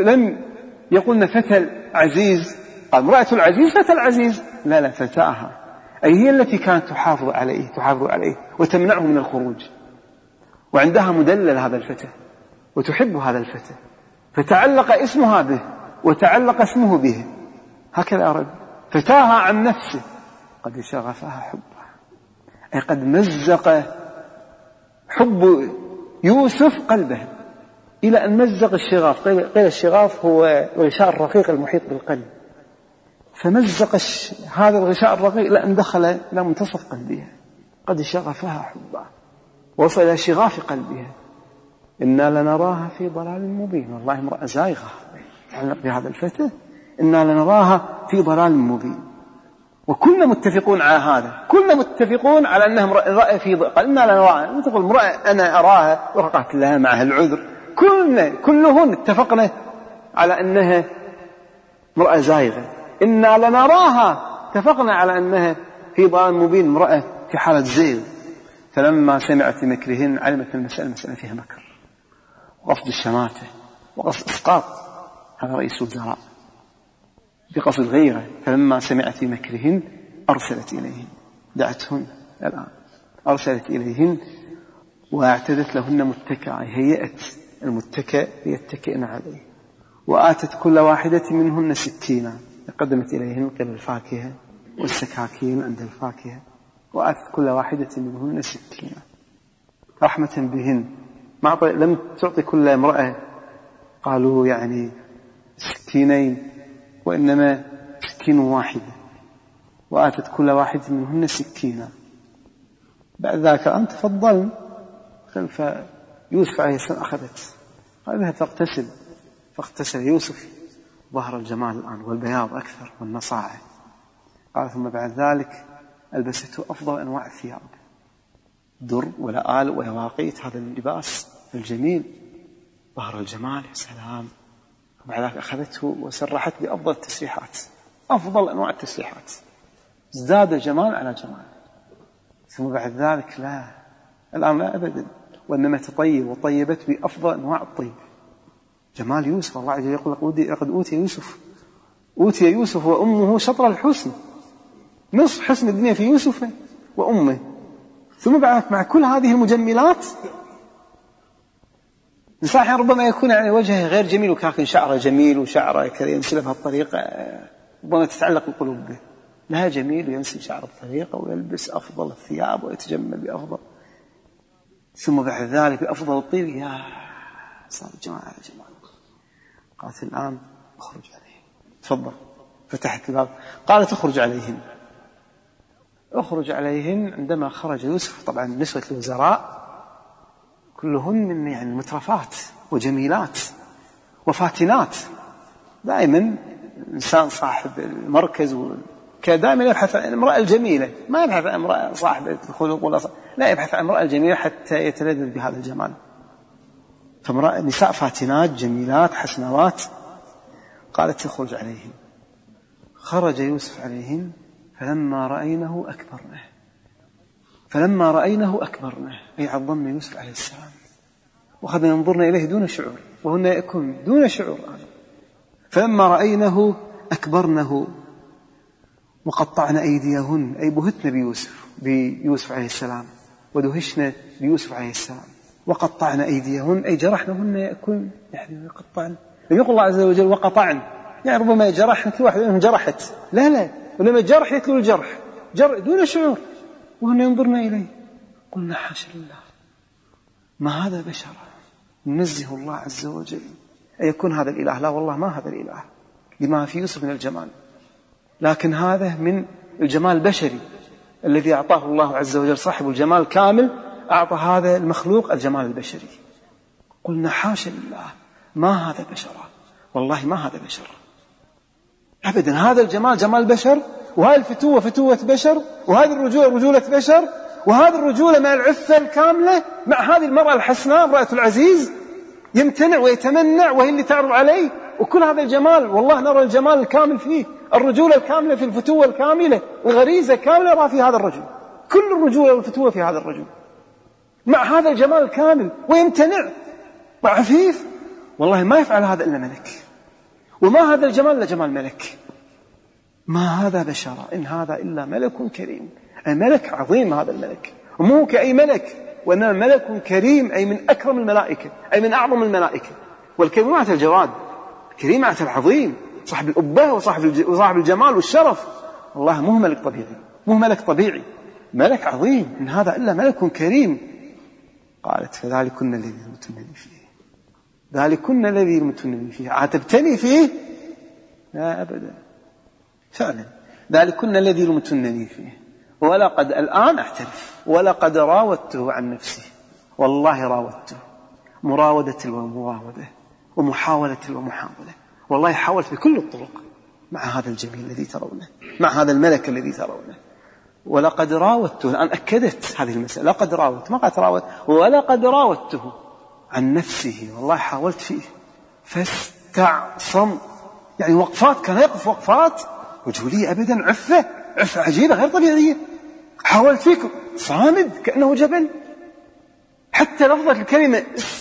يقولن فتى العزيز، قال امرأة العزيز فتى العزيز، لا فتاها، أي هي التي كانت تحافظ عليه وتمنعه من الخروج، وعندها مدلل هذا الفتى وتحب هذا الفتى، فتعلق اسمها به وتعلق اسمه به، هكذا أرد فتاها عن نفسه، قد شغفها حبها، أي قد مزق حب يوسف قلبه إلى أن مزق الشغاف. قيل الشغاف هو الغشاء الرقيق المحيط بالقلب، فمزق هذا الغشاء الرقيق إلى أن دخل إلى منتصف قلبها، قد شغفها حبها، وصل إلى شغاف قلبها، إنا لنراها في ضلال مبين. والله امرأة زائغة تعلق بهذا الفتى، إنا لنراها في ضلال مبين. وكلنا متفقون على هذا، كلنا متفقون على أنها امرأة في ضلال، إنا لنراها، تقول امرأة أنا أراها وقعت لها معها العذر، كلهن اتفقنا على أنها امرأة زائغة. إنا لنراها اتفقنا على أنها في ضلال مبين، امرأة في حالة زيغ. فلما سمعت مكرهن علمت المسألة فيها مكر وقصد الشماتة وقصد إسقاط هذا رئيس الوزراء بقصد غيره. فلما سمعت مكرهن أرسلت إليهن، دعتهن الآن، أرسلت إليهن واعتدت لهن متكئا، هيئت المتكئ ليتكئن عليه، وآتت كل واحدة منهن سكينا، قدمت إليهن قبل الفاكهة والسكاكين عند الفاكهة، وآتت كل واحدة منهن سكينا رحمة بهن. لم تعطي كل امرأة قالوا يعني سكينين، وإنما سكين واحدة، وآتت كل واحدة منهن سكينا. بعد ذلك أن تفضل خلف يوسف عليه السلام، أخذت قال بها تغتسل، فاغتسل يوسف، ظهر الجمال الآن والبياض أكثر والنصاعة. قال ثم بعد ذلك ألبسته أفضل أنواع الثياب، در ولآل ويواقيت، هذا اللباس الجميل، ظهر الجمال يا سلام. بعد ذلك أخذته وسرحت بأفضل التسريحات، أفضل أنواع التسريحات، ازداد جمال على جمال. ثم بعد ذلك لا، الآن لا أبدا، وإنما تطيب وطيبت بأفضل أنواع الطيب. جمال يوسف، الله عز وجل يقول لقد أوتي يوسف وأمه شطر الحسن، نصف حسن الدنيا في يوسف وأمه. ثم بعد مع كل هذه المجملات إنسان ربما يكون يعني وجهه غير جميل، وكاكن شعره جميل وشعره كذا ينسل بهالطريقة، ربما تتعلق القلوب به، لها جميل وينسل شعره بطريقة ويلبس أفضل الثياب ويتجمل بأفضل. ثم بعد ذلك بأفضل الطيب، يا صار الجمال على جمال. قالت الآن اخرج عليهم، تفضل. فتحت الباب قالت اخرج عليهن. عندما خرج يوسف، طبعا نسوة الوزراء كلهن من يعني مترفات وجميلات وفاتنات، دائما إنسان صاحب المركز دائما يبحث عن المرأة الجميلة، ما يبحث عن امرأة صاحبة الخلق ولا لا، يبحث عن المرأة الجميلة حتى يتلذذ بهذا الجمال. فامرأة نساء فاتنات جميلات حسنوات. قالت اخرج عليهن. خرج يوسف عليهن فلما رأينه أكبرنه، أي عظمنا يوسف عليه السلام، وأخذنا ينظرنا إليه دون شعور، وهن يكون دون شعور. فلما رأينه أكبرنه وقطعنا أيديهن، أي بهتنا بيوسف عليه السلام، ودهشنا بيوسف عليه السلام، وقطعنا أيديهن أي جرحنهن يأكل يعني يقطعن. لم يقل الله عز وجل وقطعن يعني ربما جرحن كل واحد منهم جرحت، لا ولما جرح يتلو الجرح دون شعور وهن ينظرن إليه. قلنا حاشا لله ما هذا بشر، ننزه الله عز وجل أن يكون هذا الإله، لا والله ما هذا الإله لما في يوسف من الجمال، لكن هذا من الجمال البشري الذي أعطاه الله عز وجل. صاحب الجمال الكامل أعطى هذا المخلوق الجمال البشري. قلنا حاشا لله ما هذا بشرا، والله ما هذا بشر أبدا. هذا الجمال جمال بشر، وهذه الفتوة فتوة بشر، وهذه الرجولة رجولة بشر، وهذه الرجولة مع العفة الكاملة مع هذه المرأة الحسناء امرأة العزيز يمتنع ويتمنع وهي اللي تعرض عليه، وكل هذا الجمال والله نرى الجمال الكامل فيه، الرجولة الكاملة في الفتوة الكاملة، الغريزة كاملة نرى في هذا الرجل، كل الرجولة والفتوة في هذا الرجل مع هذا الجمال الكامل ويمتنع وعفيف. والله ما يفعل هذا إلا ملك، وما هذا الجمال إلا جمال ملك. ما هذا بشرا إن هذا إلا ملك كريم، أي ملك عظيم هذا الملك، ومو كأي ملك، وإنما ملك كريم أي من أكرم الملائكة، أي من أعظم الملائكة. والكريم معناته الجواد، الكريم معناته العظيم، صاحب الأبهة وصاحب الجمال والشرف. والله مو ملك طبيعي، مو ملك طبيعي، ملك عظيم، إن هذا إلا ملك كريم. قالت فذلكن الذي لمتنني فيه، ذلكن الذي لمتنني فيه. عاتبتني فيه؟ لا أبدا، فعلا ذلكن الذي لمتنني فيه. ولقد الآن أعترف ولقد راودته عن نفسه، والله راودته مراودة ومراودة ومحاولة ومحاولة، والله حاولت بكل الطرق مع هذا الجميل الذي ترونه، مع هذا الملك الذي ترونه. ولقد راودته، الآن أكدت هذه المسألة، لقد راودت ما قالت راود، ولقد راودته عن نفسه، والله حاولت فيه فاستعصم، يعني وقفات كان يقف وقفات وجولية أبدا، عفة عجيبة غير طبيعية. حاولت فيكم صامد كأنه جبل، حتى لفظة الكلمة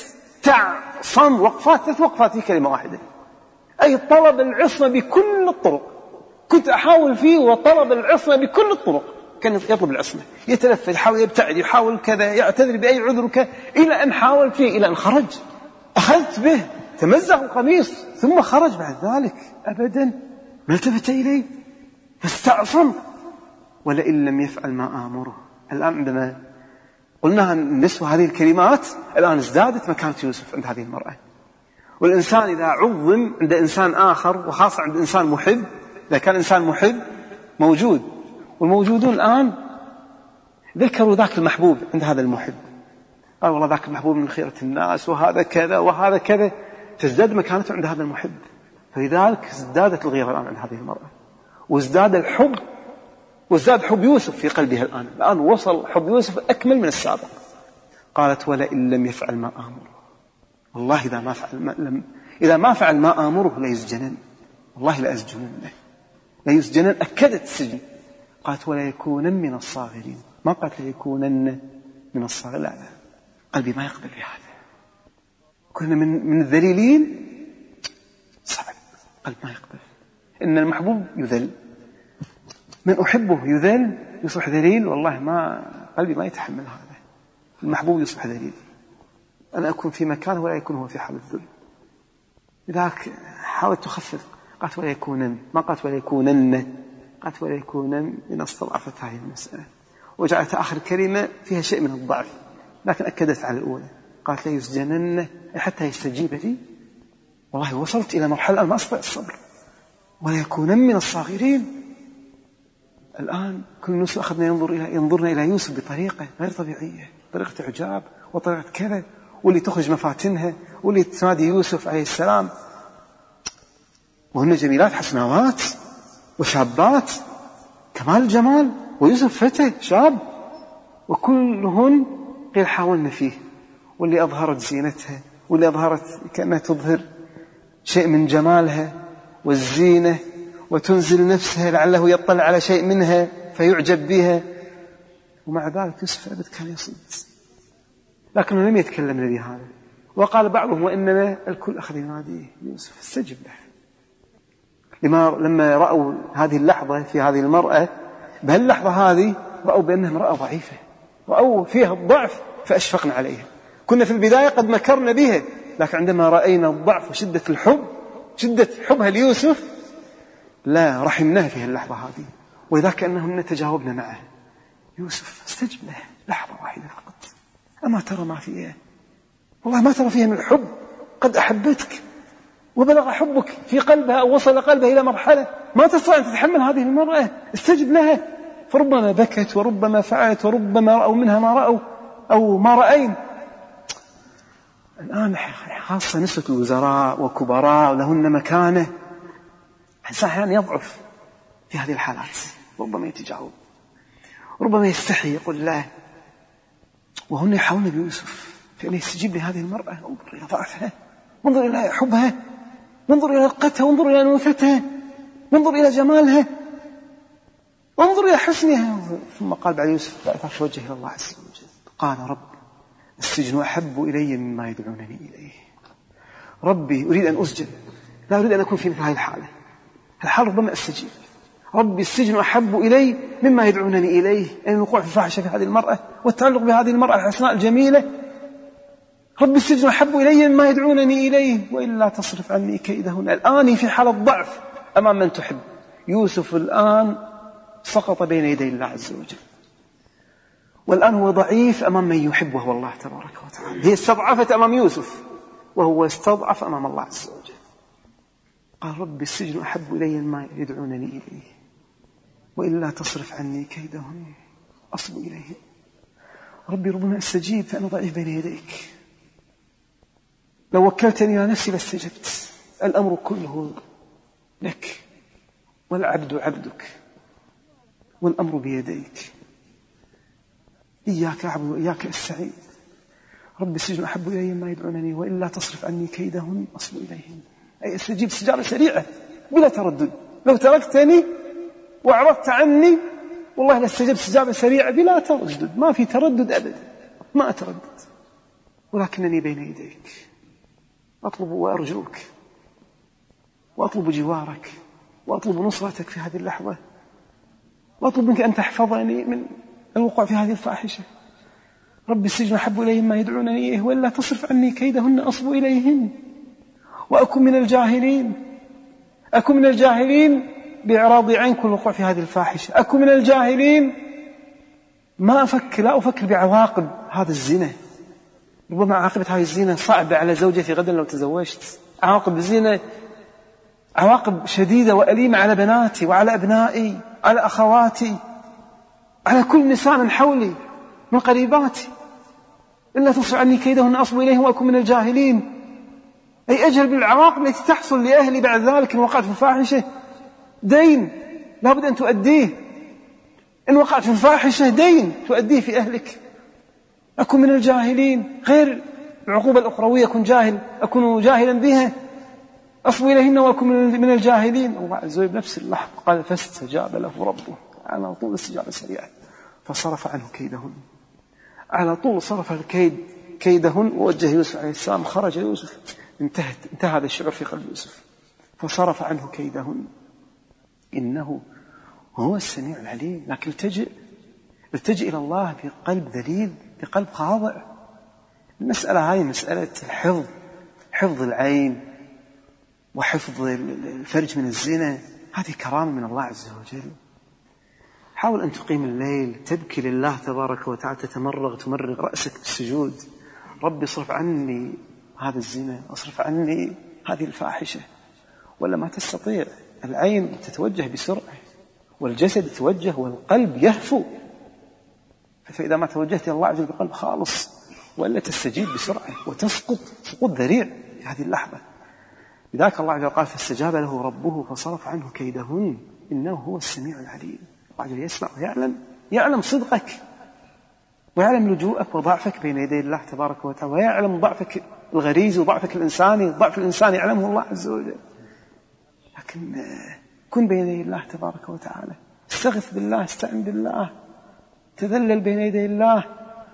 استعصم وقفات، 3 وقفات في كلمة واحدة، أي طلب العصمة بكل الطرق. كنت أحاول فيه وطلب العصمة بكل الطرق، كان يطلب العصمة، يتلفت، يحاول يبتعد، يحاول كذا، يعتذر بأي عذر إلى أن حاول فيه، إلى أن خرج. أخذت به، تمزق القميص ثم خرج بعد ذلك أبدا ما التفت إليه، فاستعصم. ولئن لم يفعل ما آمره. الآن عندما قلنا النسوة هذه الكلمات الآن ازدادت مكانة يوسف عند هذه المرأة. والإنسان إذا عظم عند إنسان آخر، وخاصة عند إنسان محب، إذا كان إنسان محب موجود، والموجودون الآن ذكروا ذاك المحبوب عند هذا المحب، قال والله ذاك المحبوب من خيرة الناس، وهذا كذا وهذا كذا، تزداد مكانته عند هذا المحب. فلذلك ازدادت الغيرة الآن عند هذه المرأة، وازداد الحب، وازداد حب يوسف في قلبها الآن وصل حب يوسف أكمل من السابق. قالت ولئن لم يفعل ما آمره، والله إذا ما فعل ما آمره ليسجنن، والله لأسجننه، ليسجنن، أكدت السجن. قالت ولا يكونن من الصاغرين، ما قالت ليكونن من الصاغرين، لا قلبي ما يقبل بهذا، كنا من الذليلين، صعب، قلب ما يقبل. إن المحبوب يذل، من أحبه يذل، يصبح ذليل، والله ما قلبي ما يتحمل هذا. المحبوب يصبح ذليل، أنا أكون في مكانه ولا يكون هو في حال الذل. لذلك حاولت تخفف، قالت ولا يكونن، ما قالت ولا يكونن، قالت ولا يكونن، من استضعفت هذه المسألة، وجعلت آخر كلمة فيها شيء من الضعف، لكن أكدت على الأولى. قالت لا يسجنن حتى يستجيب لي، والله وصلت إلى مرحلة ما أستطيع الصبر، ولا يكونن من الصاغرين. الآن كل نسوة أخذنا ينظرنا إلى يوسف بطريقة غير طبيعية، طريقة إعجاب وطريقة كذا، واللي تخرج مفاتنها، واللي تنادي يوسف عليه السلام، وهن جميلات حسناوات وشابات كمال الجمال، ويوسف فتى شاب، وكلهن قيل حاولنا فيه، واللي أظهرت زينتها، واللي أظهرت كأنها تظهر شيء من جمالها والزينة، وتنزل نفسها لعله يطلع على شيء منها فيعجب بها، ومع ذلك يوسف أبد كان يصد، لكنه لم يتكلم الذي هذا. وقال بعضهم وإنما الكل أخذ يناديه يوسف استجب له، لما رأوا هذه اللحظة في هذه المرأة، بهاللحظة هذه رأوا بأنها امرأة ضعيفة، رأوا فيها الضعف فأشفقنا عليها، كنا في البداية قد مكرنا بها، لكن عندما رأينا الضعف وشدة الحب، شدة حبها ليوسف، لا رحمناه في اللحظة هذه، وإذا كأنهن تجاوبنا معه. يوسف استجب له لحظة واحدة فقط، أما ترى ما فيه؟ والله ما ترى فيها من الحب، قد أحبتك وبلغ حبك في قلبها أو وصل قلبها إلى مرحلة ما تستطيع أن تتحمل هذه المرأة، استجب لها. فربما بكت وربما فعلت وربما رأوا منها ما رأوا أو ما رأين. الآن خاصة نسبة الوزراء وكبراء لهن مكانة، الإنسان أحيانا يضعف في هذه الحالات، ربما يتجاوب، ربما يستحي يقول لا، وهن يحاولون بيوسف فإنه يستجيب لهذه المرأة. انظر إلى ضعفها، انظر إلى حبها، انظر إلى رقتها، انظر إلى أنوثتها، انظر إلى جمالها، انظر إلى حسنها. ثم قال بعد يوسف بعد توجه إلى الله عز وجل، قال رب السجن أحب إلي مما يدعونني إليه. ربي أريد أن أسجن، لا أريد أن أكون في مثل هذه الحالة، الحال ربما أستجيب. ربي السجن أحب إلي مما يدعونني إليه، أن الوقوع في الفاحشة في هذه المرأة والتعلق بهذه المرأة الحسناء الجميلة. ربي السجن أحب إلي مما يدعونني إليه وإلا تصرف عني كيدهن. الآن في حالة ضعف أمام من تحب. يوسف الآن سقط بين يدي الله عز وجل، والآن هو ضعيف أمام من يحب وهو الله تبارك وتعالى. هي استضعفت أمام يوسف وهو استضعف أمام الله عز وجل. قال ربي السجن أحب إلي مما يدعونني إليه وإلا تصرف عني كيدهن أصب إليه. ربي ربما أستجيب فأنا ضعيف بين يديك، لو وكلتني إلى نفسي لاستجبت. الأمر كله لك والعبد عبدك والأمر بيديك، إياك أعبد وإياك أستعين. رب السجن أحب إلي ما يدعونني وإلا تصرف عني كيدهن أصب إليهم. أي استجيب استجابة سريعة بلا تردد. لو تركتني وأعرضت عني والله لاستجبت استجابة سريعة بلا تردد، ما في تردد أبدا، ما أتردد. ولكنني بين يديك أطلب وأرجوك وأطلب جوارك وأطلب نصرتك في هذه اللحظة، وأطلب منك أن تحفظني من الوقوع في هذه الفاحشة. رب السجن أحب إليهم ما يدعونني إليه وإلا تصرف عني كيدهن أصب إليهن وأكون من الجاهلين. أكون من الجاهلين بإعراضي عنك الوقوع في هذه الفاحشة. أكون من الجاهلين لا أفكر بعواقب هذا الزنا. ربما عاقبة هذه الزنا صعبة على زوجتي غدا لو تزوجت. عواقب الزنا عواقب شديدة وأليمة على بناتي وعلى أبنائي، على أخواتي، على كل نساء من حولي من قريباتي. إلا تصرف عني كيدهن أصب إليهم وأكون من الجاهلين، أي أجهل بالعواقب التي تحصل لأهلي بعد ذلك إن وقعت في الفاحشة. دين لابد أن تؤديه، إن وقعت في الفاحشة دين تؤديه في أهلك. أكون من الجاهلين، غير العقوبة الأخروية أكون جاهلا بها. أصب إليهن وأكون من الجاهلين. الله عز وجل بنفس اللحظة قال فاستجاب له ربه، على طول استجابة سريعة، فصرف عنه كيدهن. على طول صرف كيدهن ووجه يوسف عليه السلام. خرج يوسف، انتهى هذا الشعور في قلب يوسف، فصرف عنه كيدهن إنه هو السميع العليم. لكن التجئ إلى الله بقلب ذليل، بقلب خاضع. المسألة هاي مسألة حفظ العين وحفظ الفرج من الزنا، هذه كرامة من الله عز وجل. حاول أن تقيم الليل، تبكي لله تبارك وتعالى، تمرغ رأسك بالسجود. ربي اصرف عني هذا الزنا، اصرف عني هذه الفاحشة. ولا ما تستطيع. العين تتوجه بسرعة والجسد يتوجه والقلب يهفو، فإذا ما توجهت إلى الله عز وجل بقلب خالص ولا تستجيب بسرعة وتسقط سقوط ذريع في هذه اللحظة. لذلك الله عز وجل قال فاستجاب له ربه فصرف عنه كيدهن إنه هو السميع العليم. الله عز وجل يسمع ويعلم صدقك ويعلم لجوءك وضعفك بين يدي الله تبارك وتعالى، ويعلم ضعفك الغريزي وضعفك الإنساني. ضعف الإنسان يعلمه الله عز وجل، لكن كن بين يدي الله تبارك وتعالى، استغث بالله، استعن بالله، تذلل بين يدي الله.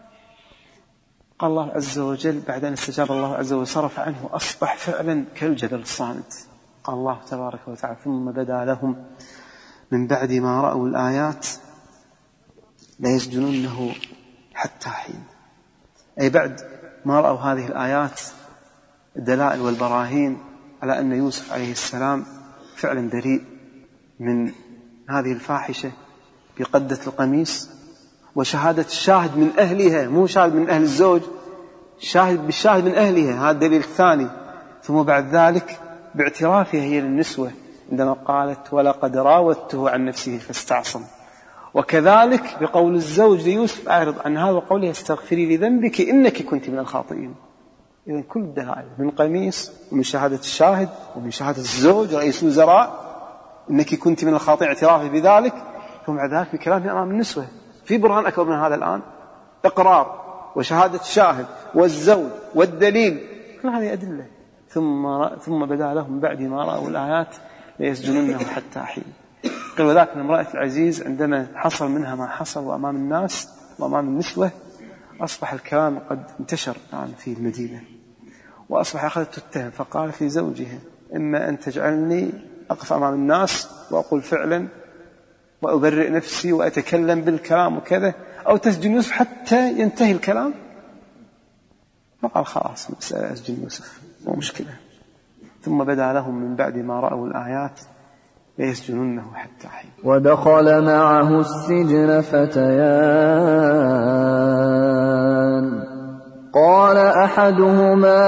قال الله عز وجل بعد أن استجاب الله عز وجل صرف عنه، أصبح فعلا كالجبل الصامت. قال الله تبارك وتعالى ثم بدا لهم من بعد ما رأوا الآيات لا يسجنونه حتى حين، أي بعد ما رأوا هذه الآيات الدلائل والبراهين على أن يوسف عليه السلام فعلا بريء من هذه الفاحشة بقدة القميص، وشهادة الشاهد من أهلها، مو شاهد من أهل الزوج، بالشاهد من أهلها، هذا الدليل الثاني. ثم بعد ذلك باعترافها هي للنسوة عندما قالت ولقد راودته عن نفسه فاستعصم، وكذلك بقول الزوج ليوسف أعرض عن هذا وقوله استغفري لذنبك إنك كنت من الخاطئين. إذن كل الدلائل من قميص ومن شهادة الشاهد ومن شهادة الزوج رئيس الوزراء إنك كنت من الخاطئ اعترافه بذلك، ثم بعد ذلك بكلامه أمام النسوة. في برهان أكبر من هذا الآن؟ إقرار وشهادة الشاهد والزوج والدليل، كل هذه أدلة. ثم بدا لهم بعد ما رأوا الآيات ليسجننه حتى حين. قال وذاك امرأة العزيز عندما حصل منها ما حصل وأمام الناس وأمام النسوة، أصبح الكلام قد انتشر الآن في المدينة، وأصبح أخذت تتهم، فقالت لزوجها إما أن تجعلني أقف أمام الناس وأقول فعلا وأبرئ نفسي وأتكلم بالكلام وكذا، أو تسجن يوسف حتى ينتهي الكلام. فقال خلاص مسألة أسجن يوسف مو مشكلة. ثم بدا لهم من بعد ما رأوا الآيات ليسجننه حتى حين. ودخل معه السجن فتيان قال أحدهما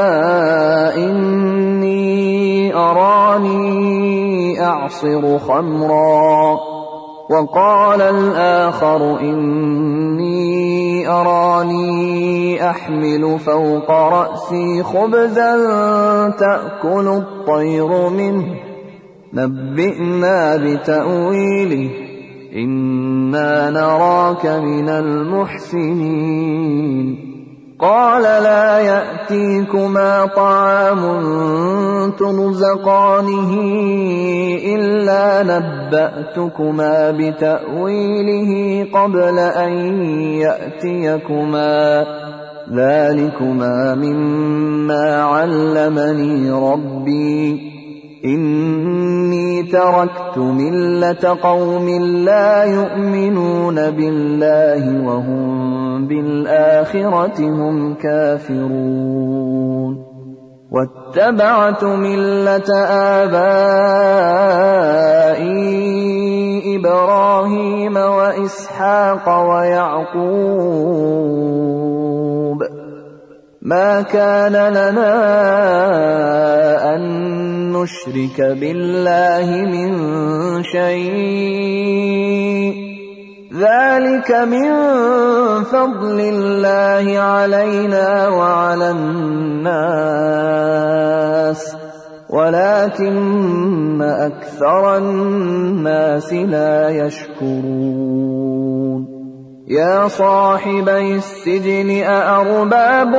إني أراني أعصر خمرا وقال الآخر إني أراني أحمل فوق رأسي خبزا تأكل الطير منه نبئنا بتأويله إنا نراك من المحسنين. قال لا يأتيكما طعام ترزقانه إلا نبأتكما بتأويله قبل أن يأتيكما ذلكما مما علمني ربي إني تركت ملة قوم لا يؤمنون بالله وهم بالآخرة هم كافرون واتبعت ملة آبائي إبراهيم وإسحاق ويعقوب ما كان لنا أن نشرك بالله من شيء ذلك من فضل الله علينا وعلى الناس ولكن أكثر الناس لا يشكرون. يا صاحبي السجن أأرباب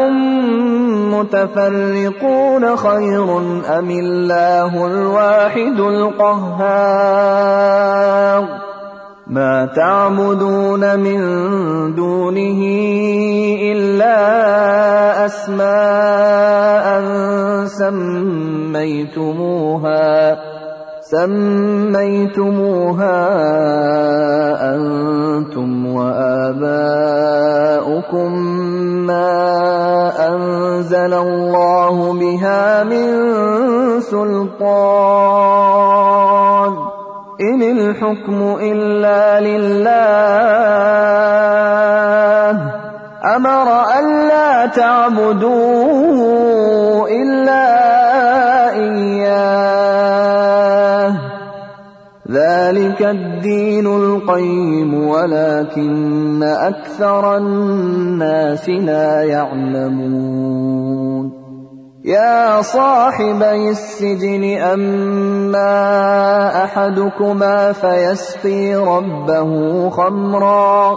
متفرقون خير أم الله الواحد القهار ما تعبدون من دونه إلا أسماء سميتموها أنتم وآباؤكم ما أنزل الله بها من سلطان إن الحكم إلا لله أمر ألا تعبدوا إلا إياه ذلك الدين القيم ولكن أكثر الناس لا يعلمون. يا صاحبي السجن أما أحدكما فيسقي ربه خمرا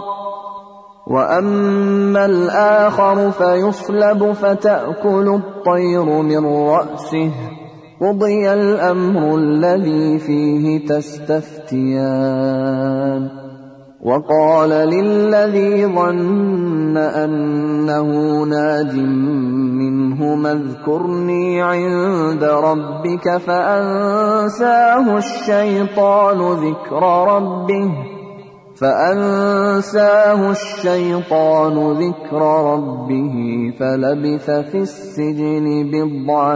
وأما الآخر فيصلب فتأكل الطير من رأسه قضي الأمر الذي فيه تستفتيان. وقال للذي ظن أنه ناج منهما اذكرني عند ربك فأنساه الشيطان ذكر ربه فأنساه الشيطان ذكر ربه فلبث في السجن بضع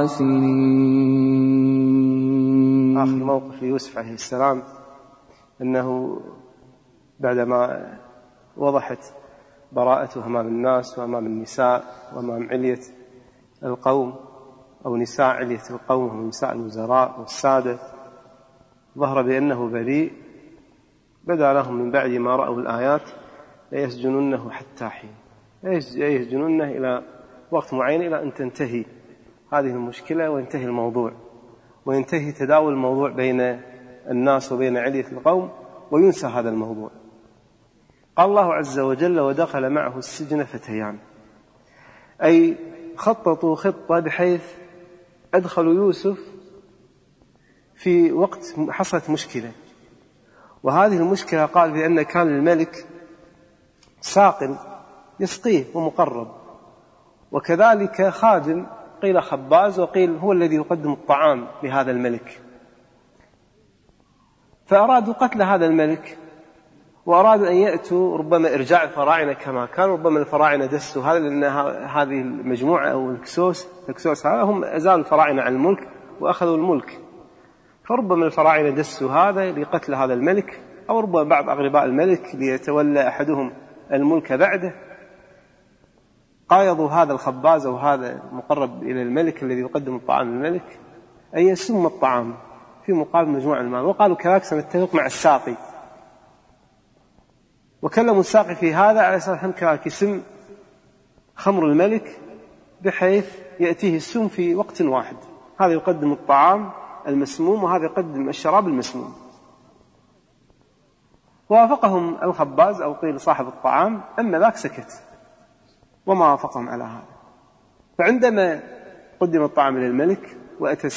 سنين. آخر موقف ليوسف عليه السلام أنه بعدما وضحت براءته أمام الناس وأمام النساء وأمام علية القوم أو نساء علية القوم ونساء الوزراء والسادة، ظهر بأنه بريء. بدأ لهم من بعد ما رأوا الآيات ليسجننه حتى حين، يسجننه إلى وقت معين إلى أن تنتهي هذه المشكلة وينتهي الموضوع وينتهي تداول الموضوع بين الناس وبين علية القوم وينسى هذا الموضوع. قال الله عز وجل: ودخل معه السجن فتيان، أي خططوا خطة بحيث أدخلوا يوسف في وقت حصلت مشكلة، وهذه المشكلة قال بأن كان الملك ساق يسقيه ومقرب، وكذلك خادم قيل خباز وقيل هو الذي يقدم الطعام لهذا الملك، فأرادوا قتل هذا الملك وأرادوا أن يأتوا ربما إرجاع الفراعنة كما كان. ربما الفراعنة دسوا هذا لأن هذه المجموعة أو الكسوس هذا هم أزالوا الفراعنة عن الملك وأخذوا الملك، فربما الفراعنة دسوا هذا لقتل هذا الملك، أو ربما بعض أغرباء الملك ليتولى أحدهم الملك بعده. قايضوا هذا الخباز أو هذا المقرب إلى الملك الذي يقدم الطعام للملك أن يسم الطعام في مقابل مجموعة المال، وقالوا كذلك سنتفق مع الساقي، وكلموا الساقي في هذا على أساس هم كذلك يسم خمر الملك بحيث يأتيه السم في وقت واحد، هذا يقدم الطعام المسموم وهذا يقدم الشراب المسموم. وافقهم الخباز أو قيل صاحب الطعام، أما ذاك سكت وما وافقهم على هذا. فعندما قدم الطعام للملك وأتى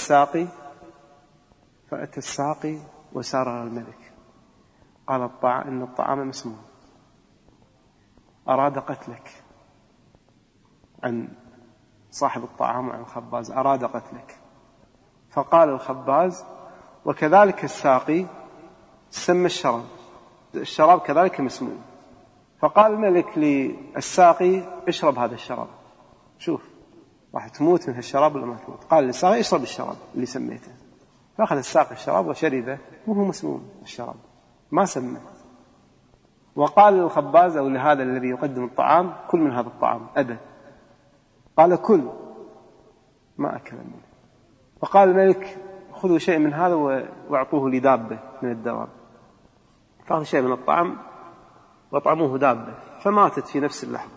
الساقي وسار الملك، قال إن الطعام مسموم، أراد قتلك، عن صاحب الطعام وعن الخباز أراد قتلك. فقال الخباز وكذلك الساقي سمى الشراب كذلك مسموم. فقال الملك للساقي اشرب هذا الشراب، شوف راح تموت من هالشراب ولا ما تموت. قال للساقي اشرب الشراب اللي سميته، فأخذ الساقي الشراب وشربه وهو مسموم الشراب ما سمى. وقال للخباز أو لهذا الذي يقدم الطعام كل من هذا الطعام، أبى. قال كل، ما أكل منه. فقال الملك خذوا شيء من هذا واعطوه لدابة من الدواب، فأخذ شيء من الطعام وطعموه دابة فماتت في نفس اللحظة.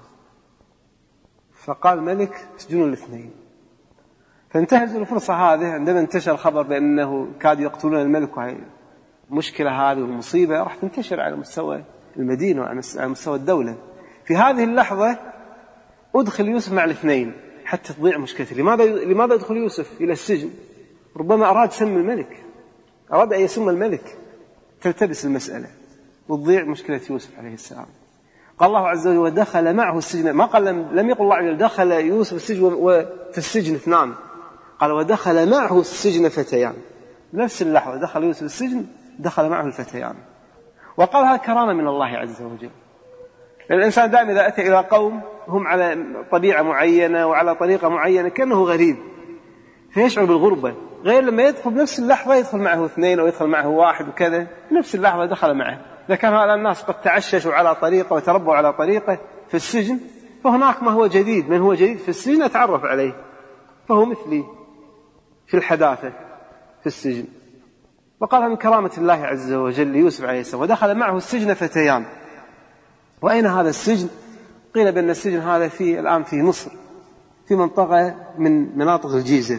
فقال الملك اسجنوا الاثنين. فانتهزوا الفرصة هذه عندما انتشر خبر بأنه كادوا يقتلون الملك، وهي مشكلة هذه والمصيبة راح تنتشر على مستوى المدينة وعلى مستوى الدولة. في هذه اللحظة أدخل يوسف مع الاثنين حتى تضيع مشكلته. لماذا يدخل يوسف إلى السجن؟ ربما أراد سم الملك، أراد أن يسم الملك، تلتبس المسألة وتضيع مشكلة يوسف عليه السلام. قال الله عز وجل ودخل معه السجن، ما قال لم يقل الله عز دخل يوسف السجن وفي السجن اثنان، قال ودخل معه السجن فتيان. نفس اللحظة دخل يوسف السجن دخل معه الفتيان. وقال هذا كرامة من الله عز وجل. الإنسان دائما إذا أتى إلى قوم هم على طبيعة معينة وعلى طريقة معينة كأنه غريب فيشعر بالغربة، غير لما يدخل بنفس اللحظة يدخل معه اثنين أو يدخل معه واحد وكذا، نفس اللحظة دخل معه. إذا كان هؤلاء الناس قد تعششوا على طريقة وتربوا على طريقة في السجن، فهناك ما هو جديد، من هو جديد في السجن أتعرف عليه، فهو مثلي في الحداثة في السجن. وقال من كرامة الله عز وجل ليوسف عليه السلام ودخل معه السجن فتيان. وأين هذا السجن؟ قيل بأن السجن هذا الآن في مصر، في منطقة من مناطق الجيزة.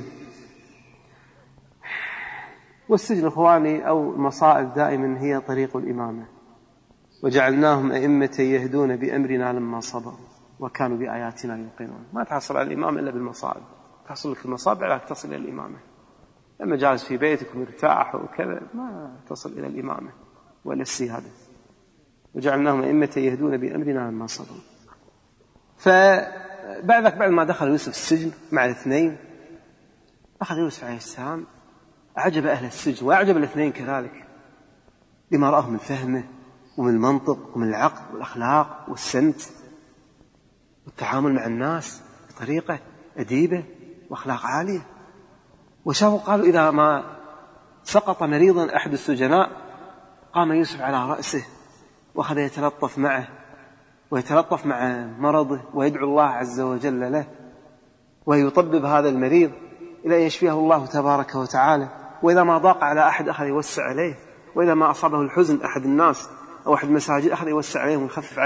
والسجن إخواني أو المصائب دائما هي طريق الإمامة، وجعلناهم أئمة يهدون بأمرنا لما صبروا وكانوا بآياتنا يوقنون. ما تحصل على الإمامة إلا بالمصائب، تحصل لك المصائب على تصل إلى الإمامة. لما جالس في بيتك ومرتاح وكذا ما تصل إلى الإمامة وإلى السيادة. وجعلناهم أئمة يهدون بأمرنا لما صبروا. فبعد ما دخل يوسف السجن مع الاثنين، أخذ يوسف عليه السلام أعجب أهل السجن وأعجب الاثنين كذلك لما رأهم من فهمه ومن المنطق ومن العقل والأخلاق والسمت والتعامل مع الناس بطريقة أديبة وأخلاق عالية. وشافوا قالوا إذا ما سقط مريضا أحد السجناء قام يوسف على رأسه وأخذ يتلطف معه ويتلطف مع مرضه ويدعو الله عز وجل له ويطبب هذا المريض إلى أن يشفيه الله تبارك وتعالى. وإذا ما ضاق على أحد أخذ يوسع عليه، وإذا ما أصابه الحزن أحد الناس أو أحد المساجد أخذ يوسع عليهم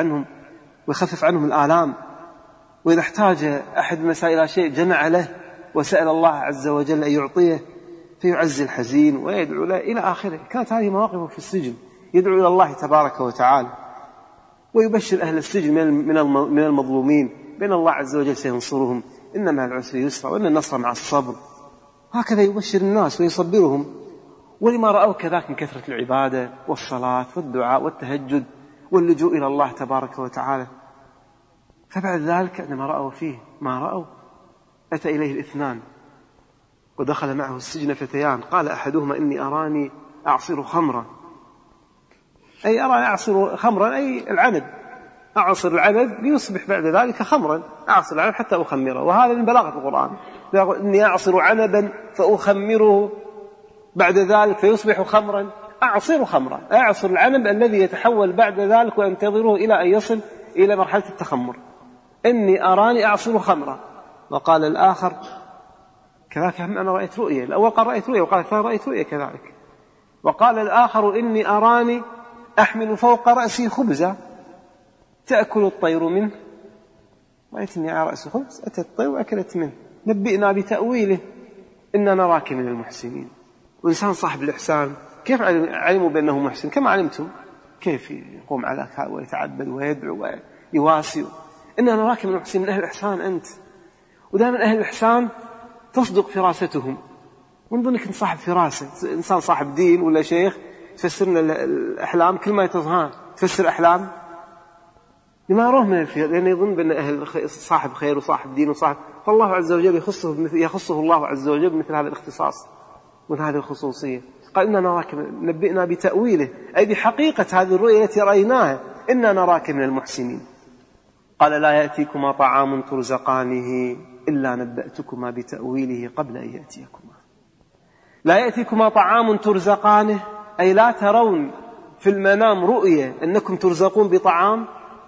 ويخفف عنهم الآلام. وإذا احتاج أحد المسائل إلى شيء جمع له وسأل الله عز وجل أن يعطيه فيعزي الحزين ويدعو له إلى آخره. كانت هذه مواقفه في السجن، يدعو إلى الله تبارك وتعالى ويبشر أهل السجن من المظلومين بأن الله عز وجل سينصرهم، إن مع العسر يسرا وإن النصر مع الصبر. هكذا يبشر الناس ويصبرهم. ولما رأوا كذلك من كثرة العبادة والصلاة والدعاء والتهجد واللجوء إلى الله تبارك وتعالى. فبعد ذلك عندما رأوا فيه ما رأوا أتى إليه الاثنان ودخل معه السجن فتيان. قال أحدهما إني أراني أعصر خمرا، أي أراني أعصر خمرا أي العنب، أعصر العنب ليصبح بعد ذلك خمرا، أعصر العنب حتى أخمره. وهذا من بلاغة القرآن، إني أعصر عنبا فأخمره بعد ذلك فيصبح خمرا. أعصر خمرا، أعصر العنب الذي يتحول بعد ذلك وينتظره إلى أن يصل إلى مرحلة التخمر. إني أراني أعصر خمرا. وقال الآخر كذلك أنا رأيت رؤية. الأول قال رأيت رؤية وقال الثاني رأيت رؤية كذلك. وقال الآخر إني أراني أحمل فوق رأسي خبزا تأكل الطير منه. رأيت إني على رأسي خبز أتت الطير وأكلت منه. نبئنا بتأويله إنا نراك من المحسنين. وإنسان صاحب الإحسان كيف علموا بأنه محسن؟ كما علمتم كيف يقوم على ويتعبد ويدعو ويواسي. إنا نراك من المحسنين، من أهل الإحسان أنت. ودائما أهل الإحسان تصدق فراستهم. وانظر أنك صاحب فراسة، إنسان صاحب دين ولا شيخ تفسرنا الأحلام كل ما يتظهر تفسر أحلام لما روه من الفير، لأنه يظن بأن أهل صاحب خير وصاحب دين وصاحب. فالله عز وجل يخصه الله عز وجل مثل هذا الاختصاص مثل هذه الخصوصية. قال إنا نراك، نبئنا بتأويله أي بحقيقة هذه الرؤية التي رأيناها، إنا نراك من المحسنين. قال لا يأتيكما طعام ترزقانه إلا نبأتكما بتأويله قبل أن يأتيكما. لا يأتيكما طعام ترزقانه أي لا ترون في المنام رؤية أنكم ترزقون بطعام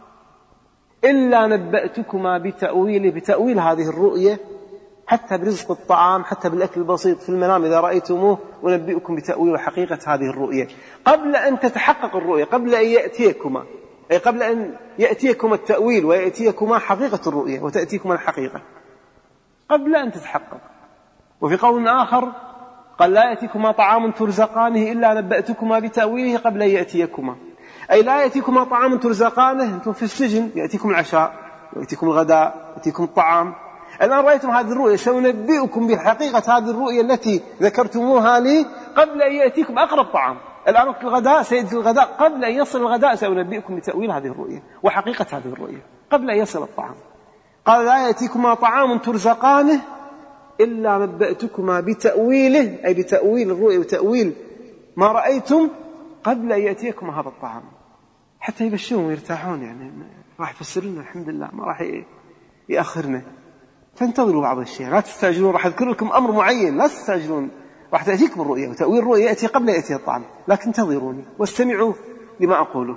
إلا نبأتكما بتأويله، بتأويل هذه الرؤية، حتى برزق الطعام، حتى بالأكل البسيط في المنام إذا رأيتموه ونبئكم بتأويل حقيقة هذه الرؤية قبل أن تتحقق الرؤية، قبل أن يأتيكما، أي قبل أن يأتيكما التأويل ويأتيكما حقيقة الرؤية وتأتيكما الحقيقة قبل أن تتحقق. وفي قول آخر قال لا يأتيكما طعام ترزقانه إلا نبأتكما بتأويله قبل أن يأتيكما، أي لا يأتيكما طعام ترزقانه، أنتم في السجن يأتيكم العشاء يأتيكم الغداء يأتيكم الطعام. الآن رأيتم هذه الرؤية، سأنبئكم بحقيقة هذه الرؤية التي ذكرتموها لي قبل أن يأتيكم أقرب طعام. الآن وقت الغداء سيأتي الغداء، قبل أن يصل الغداء سأنبئكم بتأويل هذه الرؤية وحقيقة هذه الرؤية قبل أن يصل الطعام. قال لا يأتيكما طعام ترزقانه إلا نبأتكما بتأويله، أي بتأويل الرؤية وتأويل ما رأيتم قبل أن يأتيكما هذا الطعام، حتى يبشرون ويرتاحون. يعني راح يفسر لنا الحمد لله، ما راح يأخرنا. فانتظروا بعض الشيء، لا تستعجلون. راح أذكر لكم أمر معين، لا تستعجلون، راح تأتيكم الرؤية وتأويل الرؤية يأتي قبل يأتي الطعام، لكن انتظروني واستمعوا لما أقوله.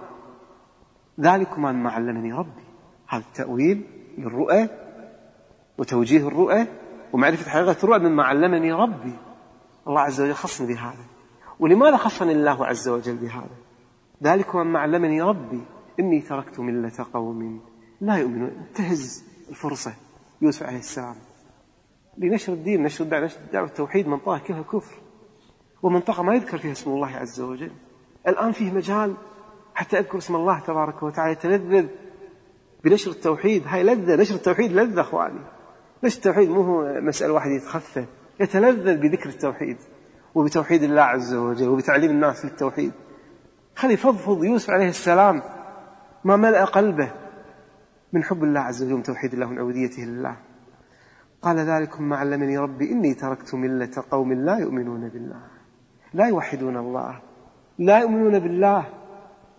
ذلكما مما علمني ربي، هذا التأويل للرؤى وتوجيه الرؤى ومعرفة حقيقة الرؤى مما علمني ربي. الله عز وجل خصني بهذا. ولماذا خصني الله عز وجل بهذا؟ ذلكما مما علمني ربي إني تركت ملة قوم لا يؤمنون. انتهز الفرصة يوسف عليه السلام لنشر الدين، نشر دعوة التوحيد، منطقة كلها كفر ومنطقة ما يذكر فيها اسم الله عز وجل. الآن فيه مجال حتى أذكر اسم الله تبارك وتعالى، يتلذذ بنشر التوحيد. هاي لذة، نشر التوحيد لذة أخواني. نشر التوحيد مو هو مسألة واحد يتخفى، يتلذذ بذكر التوحيد وبتوحيد الله عز وجل وبتعليم الناس للتوحيد. خلي فضفض يوسف عليه السلام ما ملأ قلبه من حب الله عز وجل وتوحيد الله وعبوديته لله. قال ذلكم ما علمني ربي إني تركت ملة قوم لا يؤمنون بالله، لا يوحدون الله، لا يؤمنون بالله،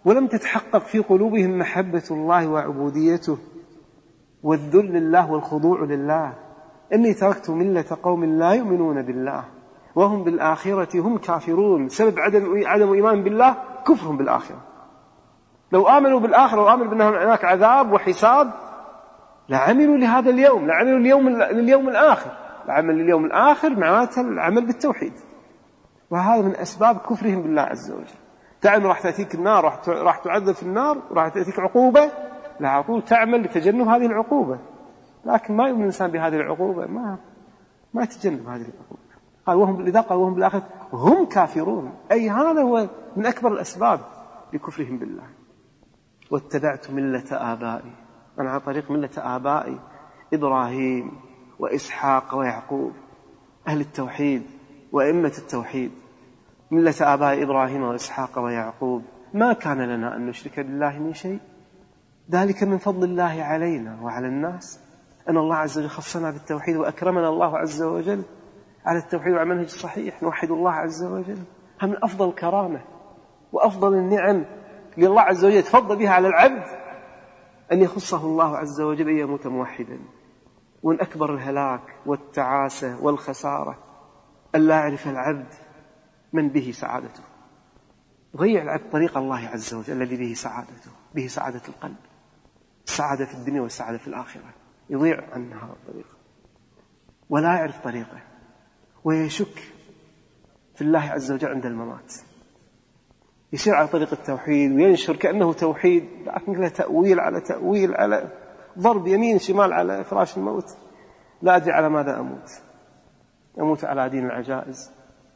ولم تتحقق في قلوبهم محبة الله وعبوديته والذل لله والخضوع لله. إني تركت ملة قوم لا يؤمنون بالله وهم بالآخرة هم كافرون. سبب عدم إيمان بالله كفرهم بالآخرة. لو آمنوا بالآخرة وآمنوا بأن هناك عذاب وحساب لعملوا لهذا اليوم، لعملوا لليوم الآخر. العمل لليوم الآخر معناته العمل بالتوحيد، وهذا من أسباب كفرهم بالله عز وجل. تعمل راح تأتيك النار، راح تعذب في النار، راح تأتيك عقوبة، لا على طول تعمل لتجنب هذه العقوبة. لكن ما يؤمن الإنسان بهذه العقوبة، ما يتجنب هذه العقوبة. قال وهم بالآخرة هم كافرون، أي هذا هو من أكبر الأسباب لكفرهم بالله. واتبعت ملة آبائي، أنا على طريق ملة آبائي إبراهيم وإسحاق ويعقوب، أهل التوحيد وأئمة التوحيد. ملة آبائي إبراهيم وإسحاق ويعقوب، ما كان لنا أن نشرك بالله من شيء، ذلك من فضل الله علينا وعلى الناس، أن الله عز وجل خصنا بالتوحيد وأكرمنا الله عز وجل على التوحيد وعلى منهج صحيح نوحد الله عز وجل. هم من أفضل الكرامة وأفضل النعم لله عز وجل تفضل بها على العبد أن يخصه الله عز وجل أن يموت موحدا. ومن أكبر الهلاك والتعاسة والخسارة أن لا يعرف العبد من به سعادته. ضيع العبد طريق الله عز وجل الذي به سعادته، به سعادة القلب، السعادة في الدنيا والسعادة في الآخرة. يضيع عن هذا الطريق ولا يعرف طريقه، ويشك في الله عز وجل عند الممات. يسير على طريق التوحيد وينشر كأنه توحيد، لكن له تأويل على تأويل على ضرب يمين شمال على فراش الموت. لا أدري على ماذا أموت على دين العجائز.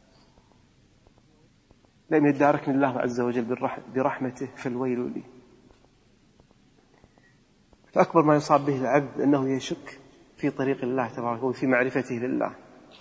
لم يداركني الله عز وجل برحمته فالويل لي. فأكبر ما يصاب به العبد أنه يشك في طريق الله تبارك وفي معرفته لله.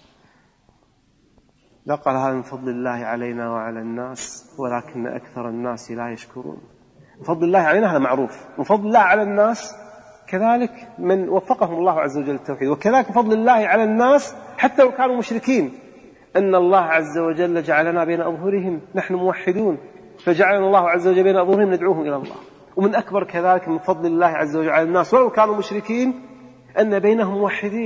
لا قال هذا من فضل الله علينا وعلى الناس ولكن أكثر الناس لا يشكرون. من فضل الله علينا هذا معروف، من فضل الله على الناس كذلك من وفقهم الله عز وجل التوحيد. وكذلك فضل الله على الناس حتى لو كانوا مشركين، أن الله عز وجل جعلنا بين أظهرهم نحن موحدون، فجعلنا الله عز وجل بين أظهرهم ندعوهم إلى الله. ومن أكبر كذلك من فضل الله عز وجل على الناس ولو كانوا مشركين أن بينهم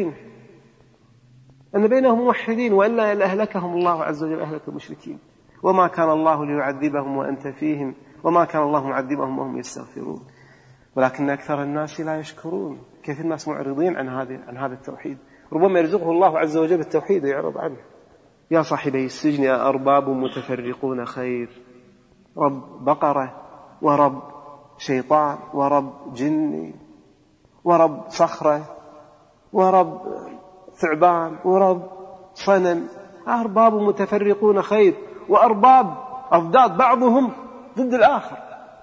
موحدين، وإلا لأهلكهم الله عز وجل أهلك المشركين. وما كان الله ليعذبهم وأنت فيهم وما كان الله معذبهم وهم يستغفرون ولكن أكثر الناس لا يشكرون. كيف الناس معرضين عن هذا التوحيد. ربما يرزقه الله عز وجل بالتوحيد ويعرض عنه. يا صاحبي السجن أرباب متفرقون خير، رب بقرة ورب شيطان ورب جني ورب صخرة ورب ثعبان ورب صنم. أرباب متفرقون خير، وأرباب أضداد بعضهم ضد الآخر.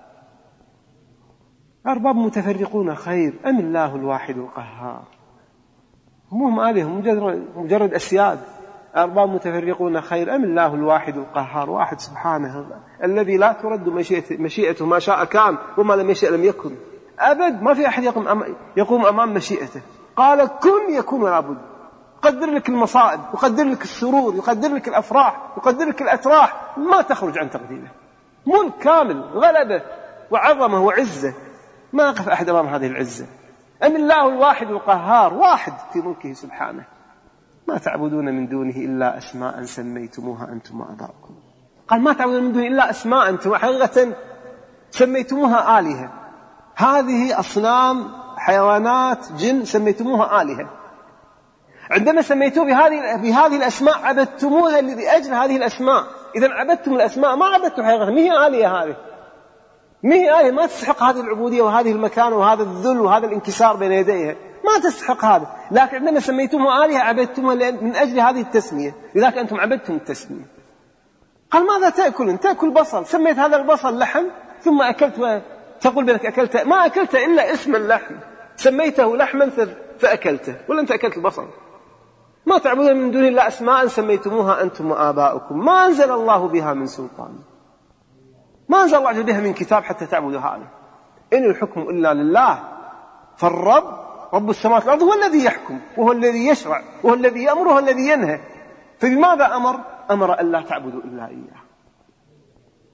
أرباب متفرقون خير أم الله الواحد القهار. هم آلهة مجرد أسياد. أرباب متفرقون خير أم الله الواحد القهار. واحد سبحانه الذي لا ترد مشيئته، ما شاء كان وما لم يشاء لم يكن أبد. ما في أحد يقوم أمام مشيئته. قال كن يكون ولا بد. يقدر لك المصائب، يقدر لك السرور، يقدر لك الأفراح، يقدر لك الأتراح، ما تخرج عن تقديره. ملك كامل، غلبة وعظمة وعزة، ما يقف أحد أمام هذه العزة. أم الله الواحد القهار، واحد في ملكه سبحانه. ما تعبدون من دونه إلا أسماء سميتموها أنتم وآباؤكم. قال ما تعبدون من دونه إلا أسماء أنتم حقيقة سميتموها آلهة. هذه أصنام حيوانات جن سميتموها آلهة. عندما سميتوه بهذه الأسماء عبدتموها لأجل هذه الأسماء. إذن عبدتم الأسماء ما عبدتم حقيقة. ما هي آلهة هذه، ما هي آلهة، ما تستحق هذه العبودية وهذه المكانة وهذا الذل وهذا الانكسار بين يديها، ما تستحق هذا. لكن عندما سميتموها آلهة عبدتموها من أجل هذه التسمية، لذلك أنتم عبدتم التسمية. قال ماذا تأكل؟ تأكل بصل، سميت هذا البصل لحم ثم أكلت، تقول بأنك أكلت، ما أكلت إلا اسم اللحم، سميته لحما فأكلته، ولا أنت أكلت البصل. ما تعبدون من دون الله أسماء سميتموها أنتم وآباؤكم ما أنزل الله بها من سلطان، ما أنزل الله بها من كتاب حتى تعبدوا هذا. إن الحكم إلا لله. فالرب رب السماوات والأرض هو الذي يحكم وهو الذي يشرع وهو الذي يأمر وهو الذي ينهى. فبماذا أمر أن لا تعبدوا إلا إياه.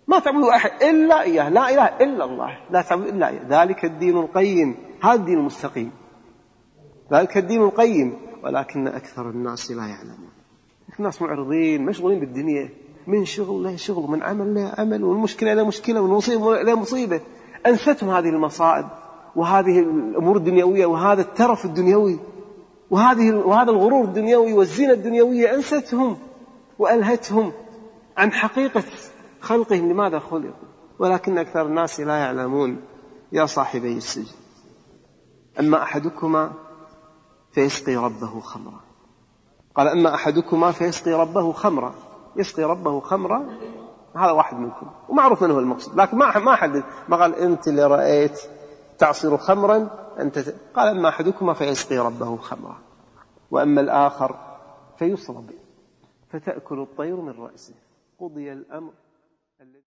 ما تعبدوا أحد إلا إياه، لا إله إلا الله، لا تعبدوا إلا إياه، ذلك الدين القيم، هذا الدين المستقيم، ذلك الدين القيم، ولكن أكثر الناس لا يعلمون. الناس معرضين مشغولين بالدنيا، من شغل له شغل، من عمل له عمل، والمشكلة إلى مشكلة، والمصيبة إلى مصيبة. أنستهم هذه المصائب وهذه الأمور الدنيوية وهذا الترف الدنيوي وهذا الغرور الدنيوي والزينة الدنيوية، أنستهم وألهتهم عن حقيقة خلقهم، لماذا خلقوا، ولكن أكثر الناس لا يعلمون. يا صاحبي السجن، أما أحدكما فيسقي ربه خمرا. قال أما أحدكما فيسقي ربه خمرا، يسقي ربه خمرا، هذا واحد منكم، ومعروف من هو المقصود، لكن ما حدد، ما قال أنت اللي رأيت تعصر خمرا أنت، قال أما أحدكما فيسقي ربه خمرا، وأما الآخر فيصلب فتأكل الطير من رأسه. قضي الأمر.